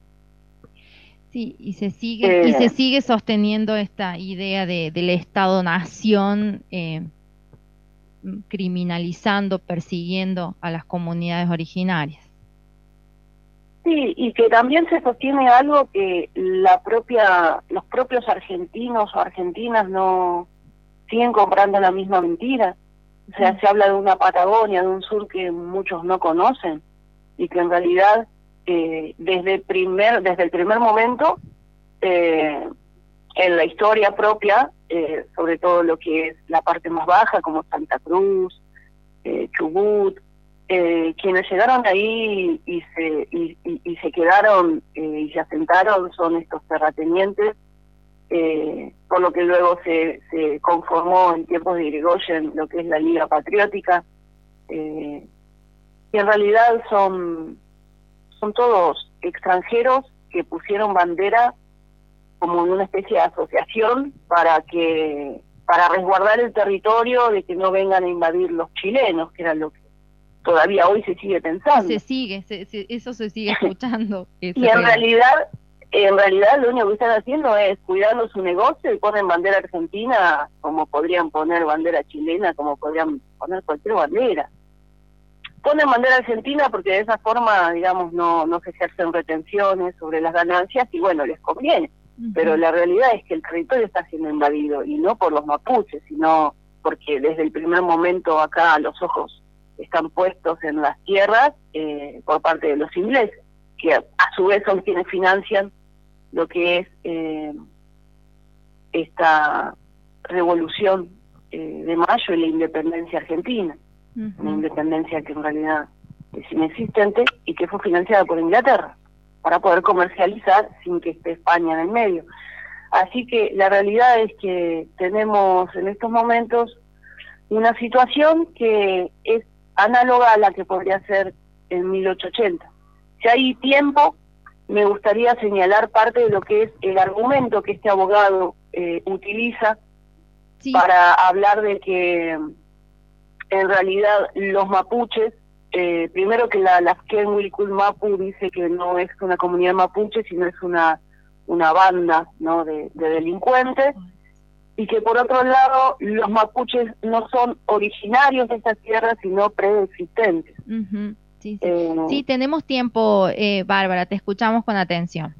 Sí, y se sigue eh, y se sigue sosteniendo esta idea de del Estado-nación, eh, criminalizando, persiguiendo a las comunidades originarias. Sí, y que también se sostiene algo que la propia los propios argentinos o argentinas no siguen comprando la misma mentira. O sea, mm. se habla de una Patagonia, de un sur que muchos no conocen y que en realidad Eh, desde el primer desde el primer momento eh, en la historia propia, eh, sobre todo lo que es la parte más baja como Santa Cruz, eh, Chubut, eh, quienes llegaron ahí y se y, y, y se quedaron eh, y se asentaron son estos terratenientes, eh, por lo que luego se, se conformó en tiempos de Irigoyen lo que es la Liga Patriótica, eh, que en realidad son son todos extranjeros que pusieron bandera como en una especie de asociación para que para resguardar el territorio de que no vengan a invadir los chilenos, que era lo que todavía hoy se sigue pensando. Se sigue, se, se, eso se sigue escuchando. Y en real. realidad, en realidad lo único que están haciendo es cuidando su negocio y ponen bandera argentina como podrían poner bandera chilena, como podrían poner cualquier bandera. Ponen bandera argentina porque de esa forma, digamos, no no se ejercen retenciones sobre las ganancias y bueno, les conviene. Uh-huh. Pero la realidad es que el territorio está siendo invadido y no por los mapuches, sino porque desde el primer momento acá los ojos están puestos en las tierras eh, por parte de los ingleses, que a, a su vez son quienes financian lo que es eh, esta revolución eh, de mayo y la independencia argentina. Uh-huh. Una independencia que en realidad es inexistente y que fue financiada por Inglaterra para poder comercializar sin que esté España en el medio. Así que la realidad es que tenemos en estos momentos una situación que es análoga a la que podría ser en mil ochocientos ochenta. Si hay tiempo, me gustaría señalar parte de lo que es el argumento que este abogado eh, utiliza sí. para hablar de que en realidad los mapuches, eh, primero que la Lafken-Wilkul Mapu dice que no es una comunidad mapuche, sino es una una banda, ¿no?, de, de delincuentes, y que por otro lado los mapuches no son originarios de esta tierra, sino preexistentes. Uh-huh. Sí, sí. Eh, sí, tenemos tiempo, eh, Bárbara, te escuchamos con atención.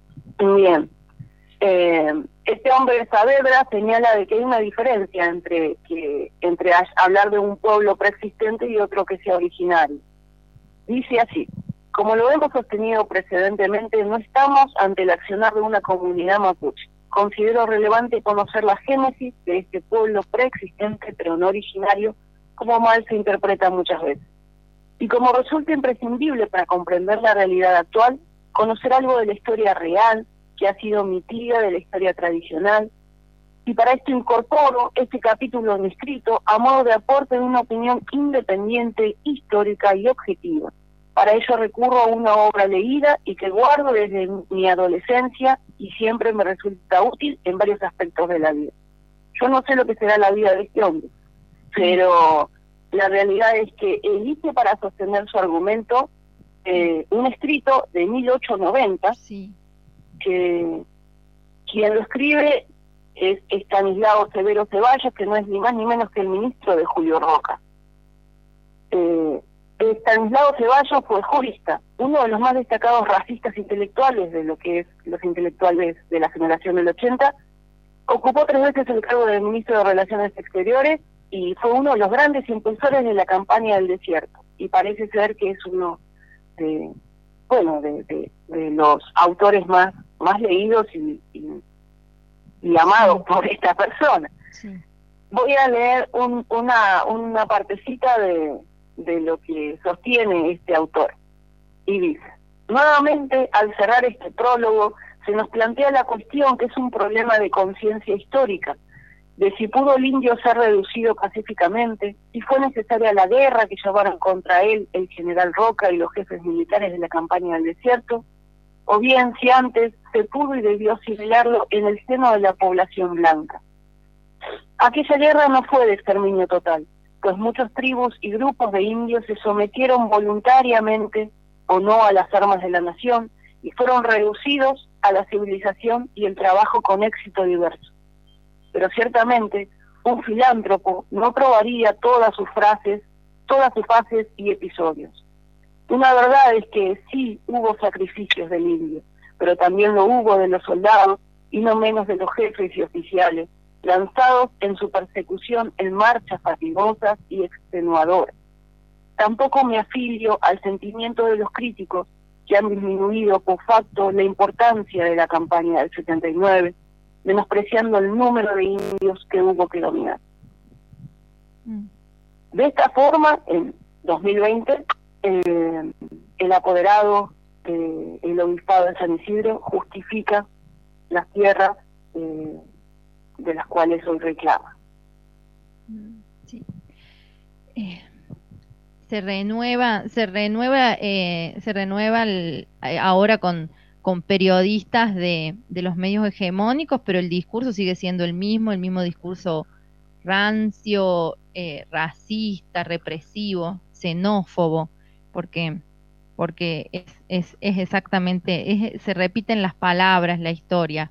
Bien. Eh, este hombre Saavedra señala de que hay una diferencia entre que entre hablar de un pueblo preexistente y otro que sea originario. Dice así: como lo hemos sostenido precedentemente, no estamos ante el accionar de una comunidad mapuche. Considero relevante conocer la génesis de este pueblo preexistente pero no originario, como mal se interpreta muchas veces. Y como resulta imprescindible para comprender la realidad actual, conocer algo de la historia real, que ha sido omitida de la historia tradicional, y para esto incorporo este capítulo en escrito a modo de aporte de una opinión independiente, histórica y objetiva. Para ello recurro a una obra leída y que guardo desde mi adolescencia y siempre me resulta útil en varios aspectos de la vida. Yo no sé lo que será la vida de este hombre, pero la realidad es que elige para sostener su argumento eh, un escrito de mil ochocientos noventa, sí. que quien lo escribe es Estanislao Severo Ceballos, que no es ni más ni menos que el ministro de Julio Roca. Eh, Estanislao Ceballos fue jurista, uno de los más destacados racistas intelectuales de lo que es los intelectuales de la generación del ochenta, ocupó tres veces el cargo de ministro de Relaciones Exteriores y fue uno de los grandes impulsores de la campaña del desierto, y parece ser que es uno de, bueno, de, de, de los autores más, más leídos y, y, y amados por esta persona. Sí. Voy a leer un, una, una partecita de, de lo que sostiene este autor. Y dice: nuevamente, al cerrar este prólogo, se nos plantea la cuestión que es un problema de conciencia histórica, de si pudo el indio ser reducido pacíficamente, si fue necesaria la guerra que llevaron contra él el general Roca y los jefes militares de la campaña del desierto, o bien si antes se pudo y debió asimilarlo en el seno de la población blanca. Aquella guerra no fue de exterminio total, pues muchos tribus y grupos de indios se sometieron voluntariamente o no a las armas de la nación y fueron reducidos a la civilización y el trabajo con éxito diverso. Pero ciertamente un filántropo no probaría todas sus frases, todas sus fases y episodios. Una verdad es que sí hubo sacrificios del indio, pero también lo hubo de los soldados y no menos de los jefes y oficiales, lanzados en su persecución en marchas fatigosas y extenuadoras. Tampoco me afilio al sentimiento de los críticos que han disminuido por facto la importancia de la campaña del setenta y nueve, menospreciando el número de indios que hubo que dominar. Mm. De esta forma, en dos mil veinte, eh, el apoderado del eh, obispado de San Isidro justifica las tierras eh, de las cuales hoy reclama. Sí. Eh, se renueva, se renueva, eh, se renueva el, ahora con, con periodistas de, de los medios hegemónicos, pero el discurso sigue siendo el mismo, el mismo discurso rancio, eh, racista, represivo, xenófobo, porque porque es, es, es exactamente, es, se repiten las palabras, la historia.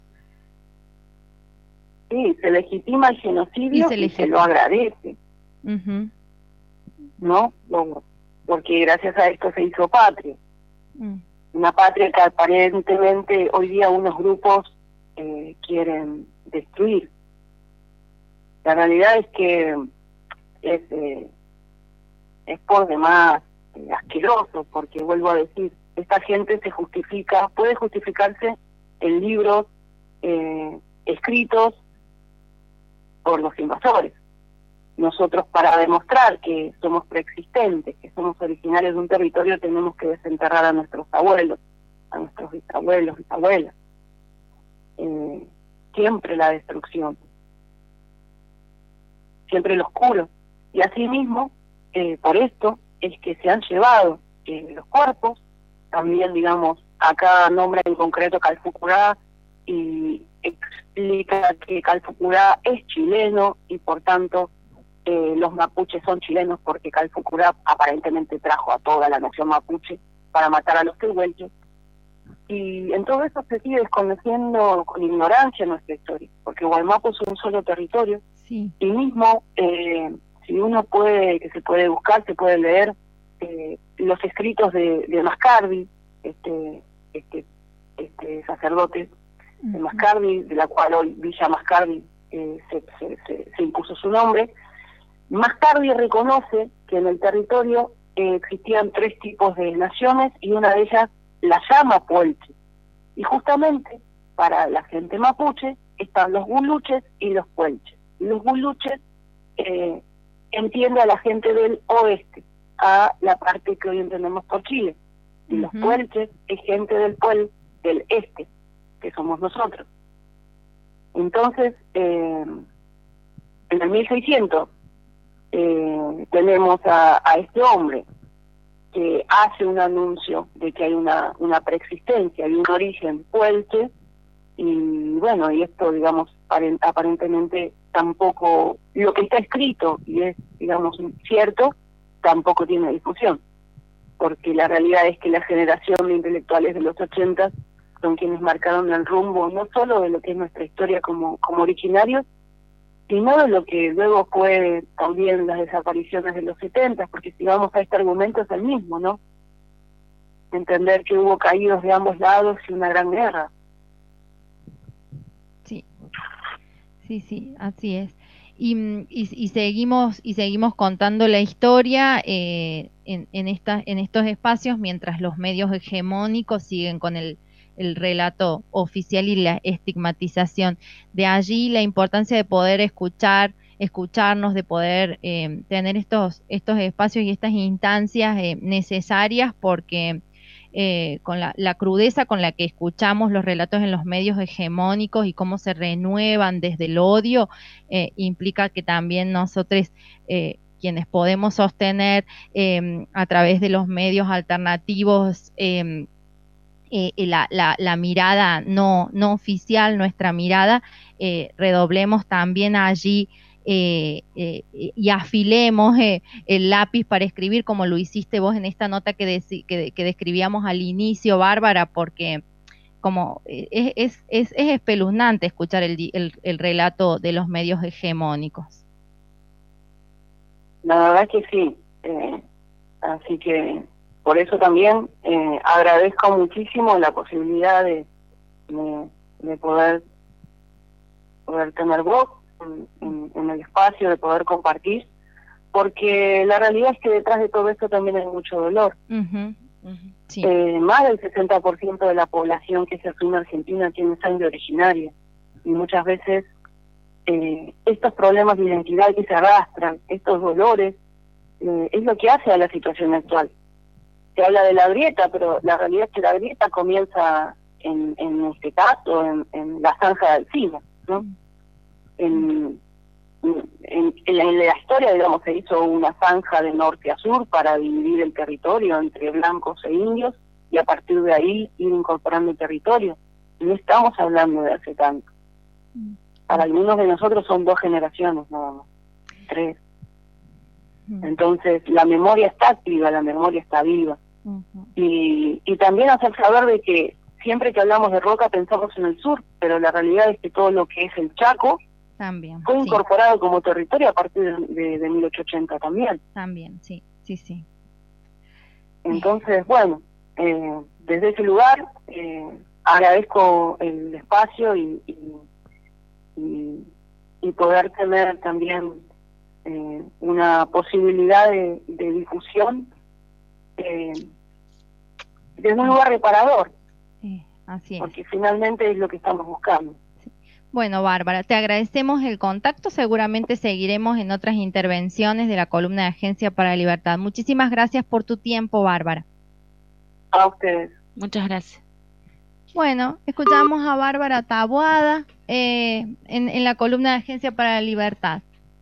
Sí, se legitima el genocidio y se, y se lo agradece. Uh-huh. ¿No? Bueno, porque gracias a esto se hizo patria. Uh. Una patria que aparentemente hoy día unos grupos eh, quieren destruir. La realidad es que es, eh, es por demás eh, asqueroso, porque vuelvo a decir, esta gente se justifica, puede justificarse en libros eh, escritos por los invasores. Nosotros, para demostrar que somos preexistentes, que somos originarios de un territorio, tenemos que desenterrar a nuestros abuelos, a nuestros bisabuelos, bisabuelas. Eh, siempre la destrucción, siempre el oscuro. Y asimismo, eh, por esto es que se han llevado eh, los cuerpos, también, digamos, acá nombra en concreto Calfucurá y explica que Calfucurá es chileno y por tanto eh, los mapuches son chilenos porque Calfucurá aparentemente trajo a toda la nación mapuche para matar a los tehuelches. Y en todo eso se sigue desconociendo con ignorancia nuestra historia, porque Guaymapu es un solo territorio. Sí. Y mismo, eh, si uno puede, que se puede buscar, se puede leer eh, los escritos de, de Mascardi, este, este, este sacerdote uh-huh. de Mascardi, de la cual hoy Villa Mascardi eh, se, se, se, se impuso su nombre. Mascardi reconoce que en el territorio eh, existían tres tipos de naciones y una de ellas la llama Puelche. Y justamente para la gente mapuche están los guluches y los puelches. Y los guluches eh, entiende a la gente del oeste, a la parte que hoy entendemos por Chile. Y uh-huh. los puelches es gente del puel del este, que somos nosotros. Entonces, eh, en el mil seiscientos eh, tenemos a, a este hombre que hace un anuncio de que hay una, una preexistencia, hay un origen puelche, y bueno, y esto, digamos, aparentemente tampoco, lo que está escrito y es, digamos, cierto, tampoco tiene difusión, porque la realidad es que la generación de intelectuales de los ochentas son quienes marcaron el rumbo no solo de lo que es nuestra historia como, como originarios, sino de lo que luego fue también las desapariciones de los setenta, porque si vamos a este argumento es el mismo, ¿no? Entender que hubo caídos de ambos lados y una gran guerra. Sí, sí, sí, así es. Y, y, y seguimos y seguimos contando la historia eh, en, en, esta, en estos espacios mientras los medios hegemónicos siguen con el, el relato oficial y la estigmatización. De allí la importancia de poder escuchar, escucharnos, de poder eh, tener estos, estos espacios y estas instancias eh, necesarias, porque eh, con la, la crudeza con la que escuchamos los relatos en los medios hegemónicos y cómo se renuevan desde el odio, eh, implica que también nosotros, eh, quienes podemos sostener eh, a través de los medios alternativos eh, eh, la, la, la mirada no, no oficial, nuestra mirada, eh, redoblemos también allí Eh, eh, y afilemos eh, el lápiz para escribir, como lo hiciste vos en esta nota que, deci- que, que describíamos al inicio, Bárbara, porque como eh, es, es, es, es espeluznante escuchar el, di- el, el relato de los medios hegemónicos. La verdad es que sí. Eh, así que por eso también eh, agradezco muchísimo la posibilidad de, de, de poder, poder tener voz En, en, en el espacio, de poder compartir, porque la realidad es que detrás de todo esto también hay mucho dolor. Uh-huh, uh-huh, sí. Eh, más del sesenta por ciento de la población que se asume argentina tiene sangre originaria, y muchas veces eh, estos problemas de identidad que se arrastran, estos dolores, eh, es lo que hace a la situación actual. Se habla de la grieta, pero la realidad es que la grieta comienza en, en este caso en, en la zanja del Sina, ¿no? En, en, en la historia, digamos, se hizo una zanja de norte a sur para dividir el territorio entre blancos e indios, y a partir de ahí ir incorporando el territorio. No estamos hablando de hace tanto. Para algunos de nosotros son dos generaciones nada más, tres. Entonces la memoria está activa, la memoria está viva. Y, y también hacer saber de que siempre que hablamos de Roca pensamos en el sur, pero la realidad es que todo lo que es el Chaco también fue sí. incorporado como territorio a partir de, de, de mil ochocientos ochenta también. También, sí, sí, sí. Entonces, bueno, eh, desde ese lugar eh, agradezco el espacio y, y, y, y poder tener también eh, una posibilidad de, de difusión eh, desde un lugar reparador. Sí, así es. Porque finalmente es lo que estamos buscando. Bueno, Bárbara, te agradecemos el contacto. Seguramente seguiremos en otras intervenciones de la columna de Agencia para la Libertad. Muchísimas gracias por tu tiempo, Bárbara. A ustedes. Muchas gracias. Bueno, escuchamos a Bárbara Taboada eh, en, en la columna de Agencia para la Libertad.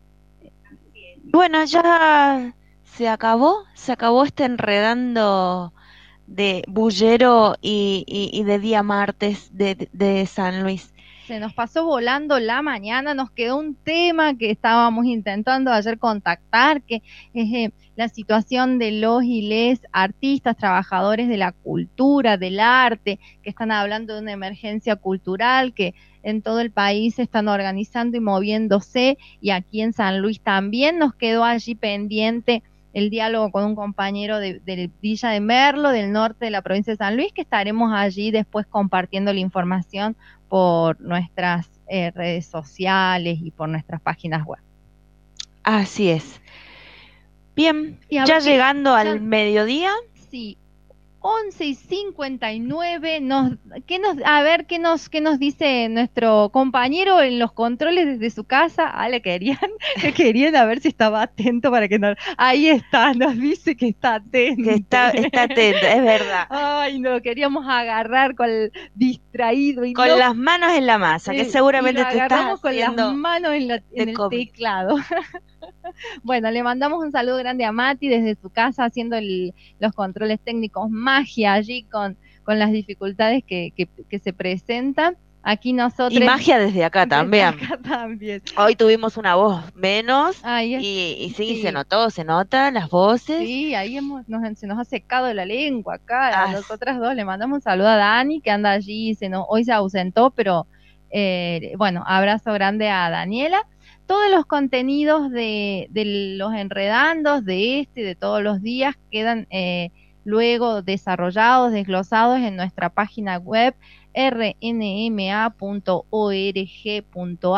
Bueno, ya se acabó, se acabó este enredando de Bullero y, y, y de día martes de, de San Luis. Se nos pasó volando la mañana, nos quedó un tema que estábamos intentando ayer contactar, que es eh, la situación de los y les artistas, trabajadores de la cultura, del arte, que están hablando de una emergencia cultural, que en todo el país se están organizando y moviéndose, y aquí en San Luis también nos quedó allí pendiente el diálogo con un compañero de, de Villa de Merlo, del norte de la provincia de San Luis, que estaremos allí después compartiendo la información por nuestras eh, redes sociales y por nuestras páginas web. Así es. Bien, ya ver, llegando ya, al mediodía. Sí, once y cincuenta y nueve, nos, ¿qué nos, a ver qué nos, qué nos dice nuestro compañero en los controles desde su casa. Ah, le querían, le querían a ver si estaba atento para que no. Ahí está, nos dice que está atento. Que está, está atento, es verdad. Ay, no, queríamos agarrar con el distraído y con no, las manos en la masa, que seguramente y lo te estás con las manos en, la, en el COVID. teclado. Bueno, le mandamos un saludo grande a Mati desde su casa haciendo el, los controles técnicos, magia allí con, con las dificultades que, que, que se presentan. Aquí nosotros... Y magia desde acá también. Desde acá también. Hoy tuvimos una voz menos ahí es, y, y sí, sí, se notó, se nota las voces. Sí, ahí hemos, nos, se nos ha secado la lengua acá. Ah. A nosotras dos le mandamos un saludo a Dani, que anda allí, se nos, hoy se ausentó, pero eh, bueno, abrazo grande a Daniela. Todos los contenidos de, de los enredandos, de este, de todos los días, quedan eh, luego desarrollados, desglosados en nuestra página web r n m a punto org punto a r.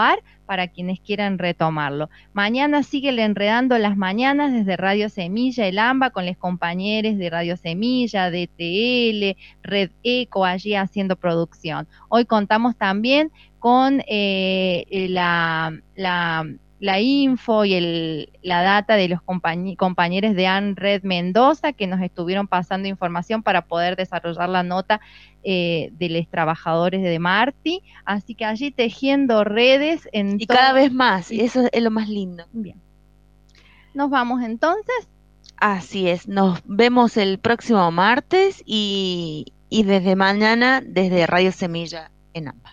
para quienes quieran retomarlo. Mañana sigue el Enredando las Mañanas desde Radio Semilla, el AMBA, con los compañeros de Radio Semilla, D T L, Red Eco, allí haciendo producción. Hoy contamos también con eh, la, la, la info y el, la data de los compañ- compañeros de ANRED Mendoza, que nos estuvieron pasando información para poder desarrollar la nota eh, de los trabajadores de Marti, así que allí tejiendo redes en y todo... cada vez más, y eso es lo más lindo. Bien. Nos vamos entonces. Así es, nos vemos el próximo martes y, y desde mañana desde Radio Semilla en AMBA.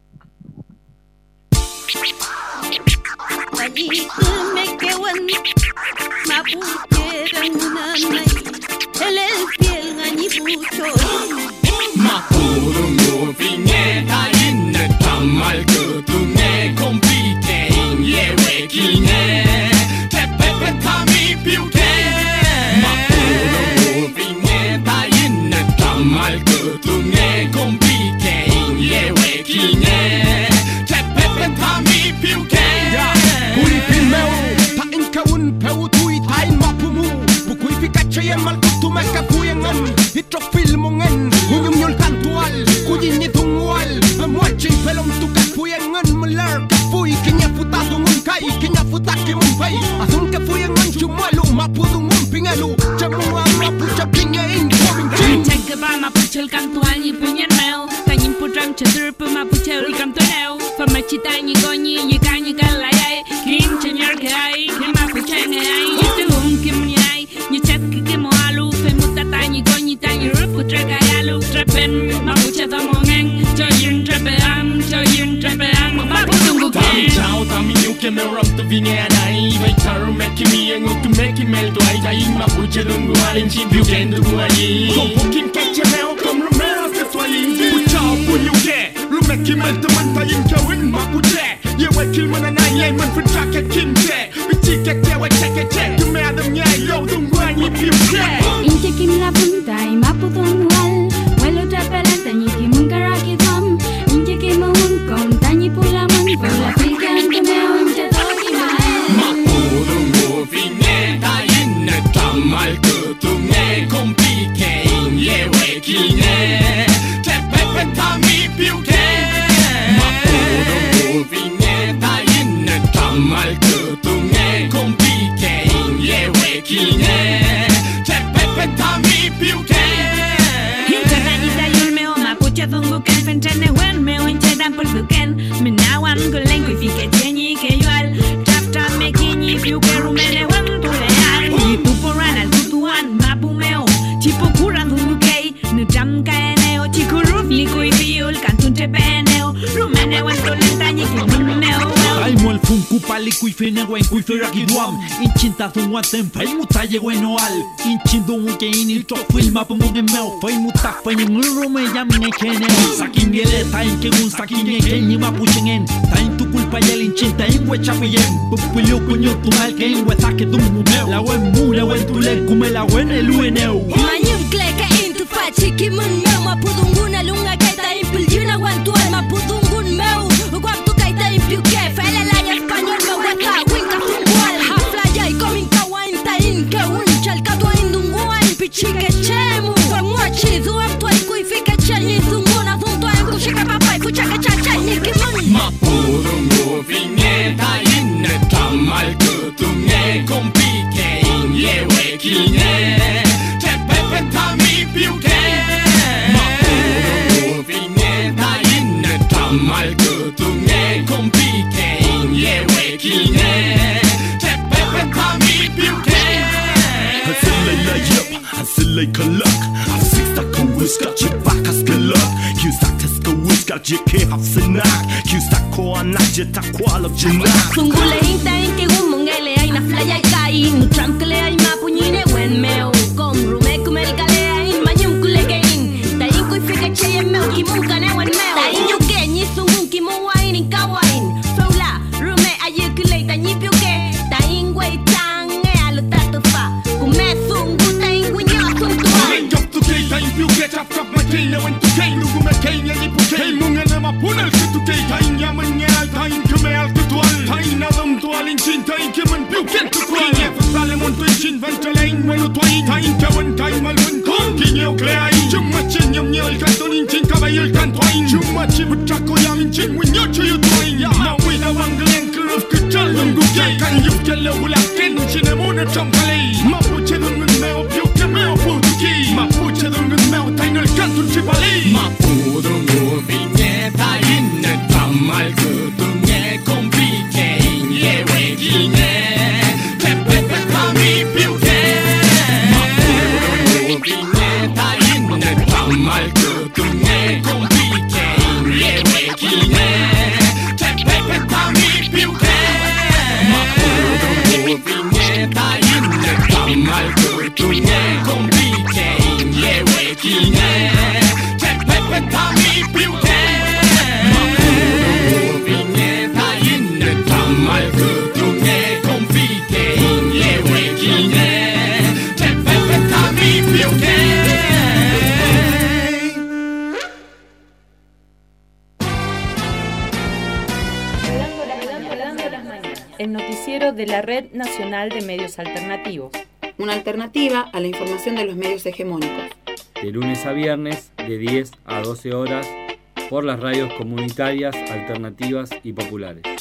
Mapurungu vineta inne tammal kutunge compite yewe kine tepepe tami piuke Mapurungu vineta inne tammal kutunge compite yewe kine tepepe tami piuke Kulipin meu ta inkaun peu tui tain mapumu bukui fikache mal kutume kapuyengan itro filmongen Unyum yul kantual, kuyin ni tungwal Amwachi pelom tu kapuyengan Malar kapuy, kinya puta tungun kai Kinya puta kimun pay Asun kapuyengan chumalu Mapudung umpingalu Chamua mapucha pinga incoming ching Chagga ba mapucha el kantual Ni punyan mel Tanyin putram chadurpu mapucha el kantuanel Famachita ni gonyi Ni kanyi kalayay Kim chanyar kai Kim mapucha ngay Yitu um kim nyay Ni chakka kimoalu Femutata ni gonyi Tanyi rupu tragayalu Trepen mapucha tamongen Choyin trepeam Choyin trepeam Mapudungu Tami chao tami yuke me ram tu vinge anai Vai taru meki mi en utu meki mel tu ai Jai mapucha dungu alin chimpiu kendu guayi Kompo kim keche meo kom rumera se swali Puchao pu yuke Rumeki mel tu man tayin kawin mapuche Yewe kil man anai Yai man futra ke kimche Bichi ke te we che ke che Tu me adam nyai yo dungu anyi piuke Inche kim la punta y mapudungu al Welo trapela tanyi kim karaki thom Inche kim un kon tanyi pula man Pula pikan kumeo inche toki mae Mapudungu vineta inne tammal kutunge compike yewe kine tepepe tami piuke Mapudungu vineta inne tammal kutunge compike yewe kine tepepe tami piuke Inche ranita yulmeo mapucha thungu ken Fentene wenmeo inche dan por duken Minawan gulen kui fike chenyi ke yual Chafta me kinyi piuke rumene wan tulean Itu poran al tutuan mapumeo Chipo kuran thungu kei Nudam kaeneo Chikuruf likui fiul kantun trepeneo Rumene wan tulen tanyi kimumeo Aimo el funku paliku ifene wen ku feraki duam Inchinta thungu atem fai mutaye weno al Inchindu muke inil to filma pomo gemeo Fai muta fai nguru me yamne kene Sakin yele tain ke un sakin ye kenyi mapuchengen Tain tu culpa yel inchinta inwe chapiyem Pupulio kunyo tumal ke inwe take dumumeo La wen mu la wen tulen kume la wen elueneo Manyum kleka intu fachi kimun meu mapudunguna lunga kaita impil yuna wantual mapudungun meu Guaptu kaita impiu ke fele la español me wata winka fungual Hafla yai komin kawain tain ke unchal katwa indunguan pichike chemu Famwachi duam tuai kui fika chanyi dunguna duntua kushika papai kuchaka chacha nikimun Mapudungu vineta inne tammal kutunge compike yewe kine tepepe tami piuke Mapudungu vineta inne tammal kutunge compike yewe kine tepepe tami piuke Hasilay layap, hasilay kalak Asik tak kuwiska chibak askalak Kiusak tes kuwiska jike hafsinak Kiusak ko anak jitak kwalab jinak Sungule hinta inke gumungele ay na flaya kai Nutram kele ay mapunyine wen meu Kom rume kumel kale ay manyum kule kein Ta inkui fike cheye meu kimunka ne wen meu Ta inyo kenyi sungun kimu wain in kawain Feula rume aye kule ta nyi piuke Ta ingwe tange alu tatufa Kume sungu ta ingwe nya suntua Yok tu kei ta impiuke chap chap ma Kay na wen tu kay lugu me kay nya di pu kay munga na mapunal ke tu kay tay nya manyal tay kemal ke tual tay na dam tual in chin tay ke man piu ken tu kwal nya fasale mon tu chin van telain welu toy tay kawan tay mal wen kon ki nyau klai chuma chin nyam nyel kan ton in chin kabayel kan toy chuma chin butrako yam in chin wen yo chu yo toy ma wi na wanglen kluf ke chal lungu kay kan yu ke le wula ken chin mo na chom kale ma pu che dun me o piu ke me o pu ki ma pu che dun me o tay nal kan tun chi bali ma pu dun go vi ne tay in tamal ke tu ne kompike ye we gi ne te pe pe pa mi piu ke ma pu dun go vi ne tay in tamal ke tu ne kompike ye we gi ne te pe pe pa mi piu ke ma pu dun go vi ne tay in tamal ke tu ne kompike ye we gi ne te pe pe pa mi piu ke ma pu dun go vi ne tay in tamal ke tu ne kompike ye we gi ne te pe pe pa mi piu ke. El noticiero de la Red Nacional de Medios Alternativos. Una alternativa a la información de los medios hegemónicos. De lunes a viernes, de diez a doce horas, por las radios comunitarias, alternativas y populares.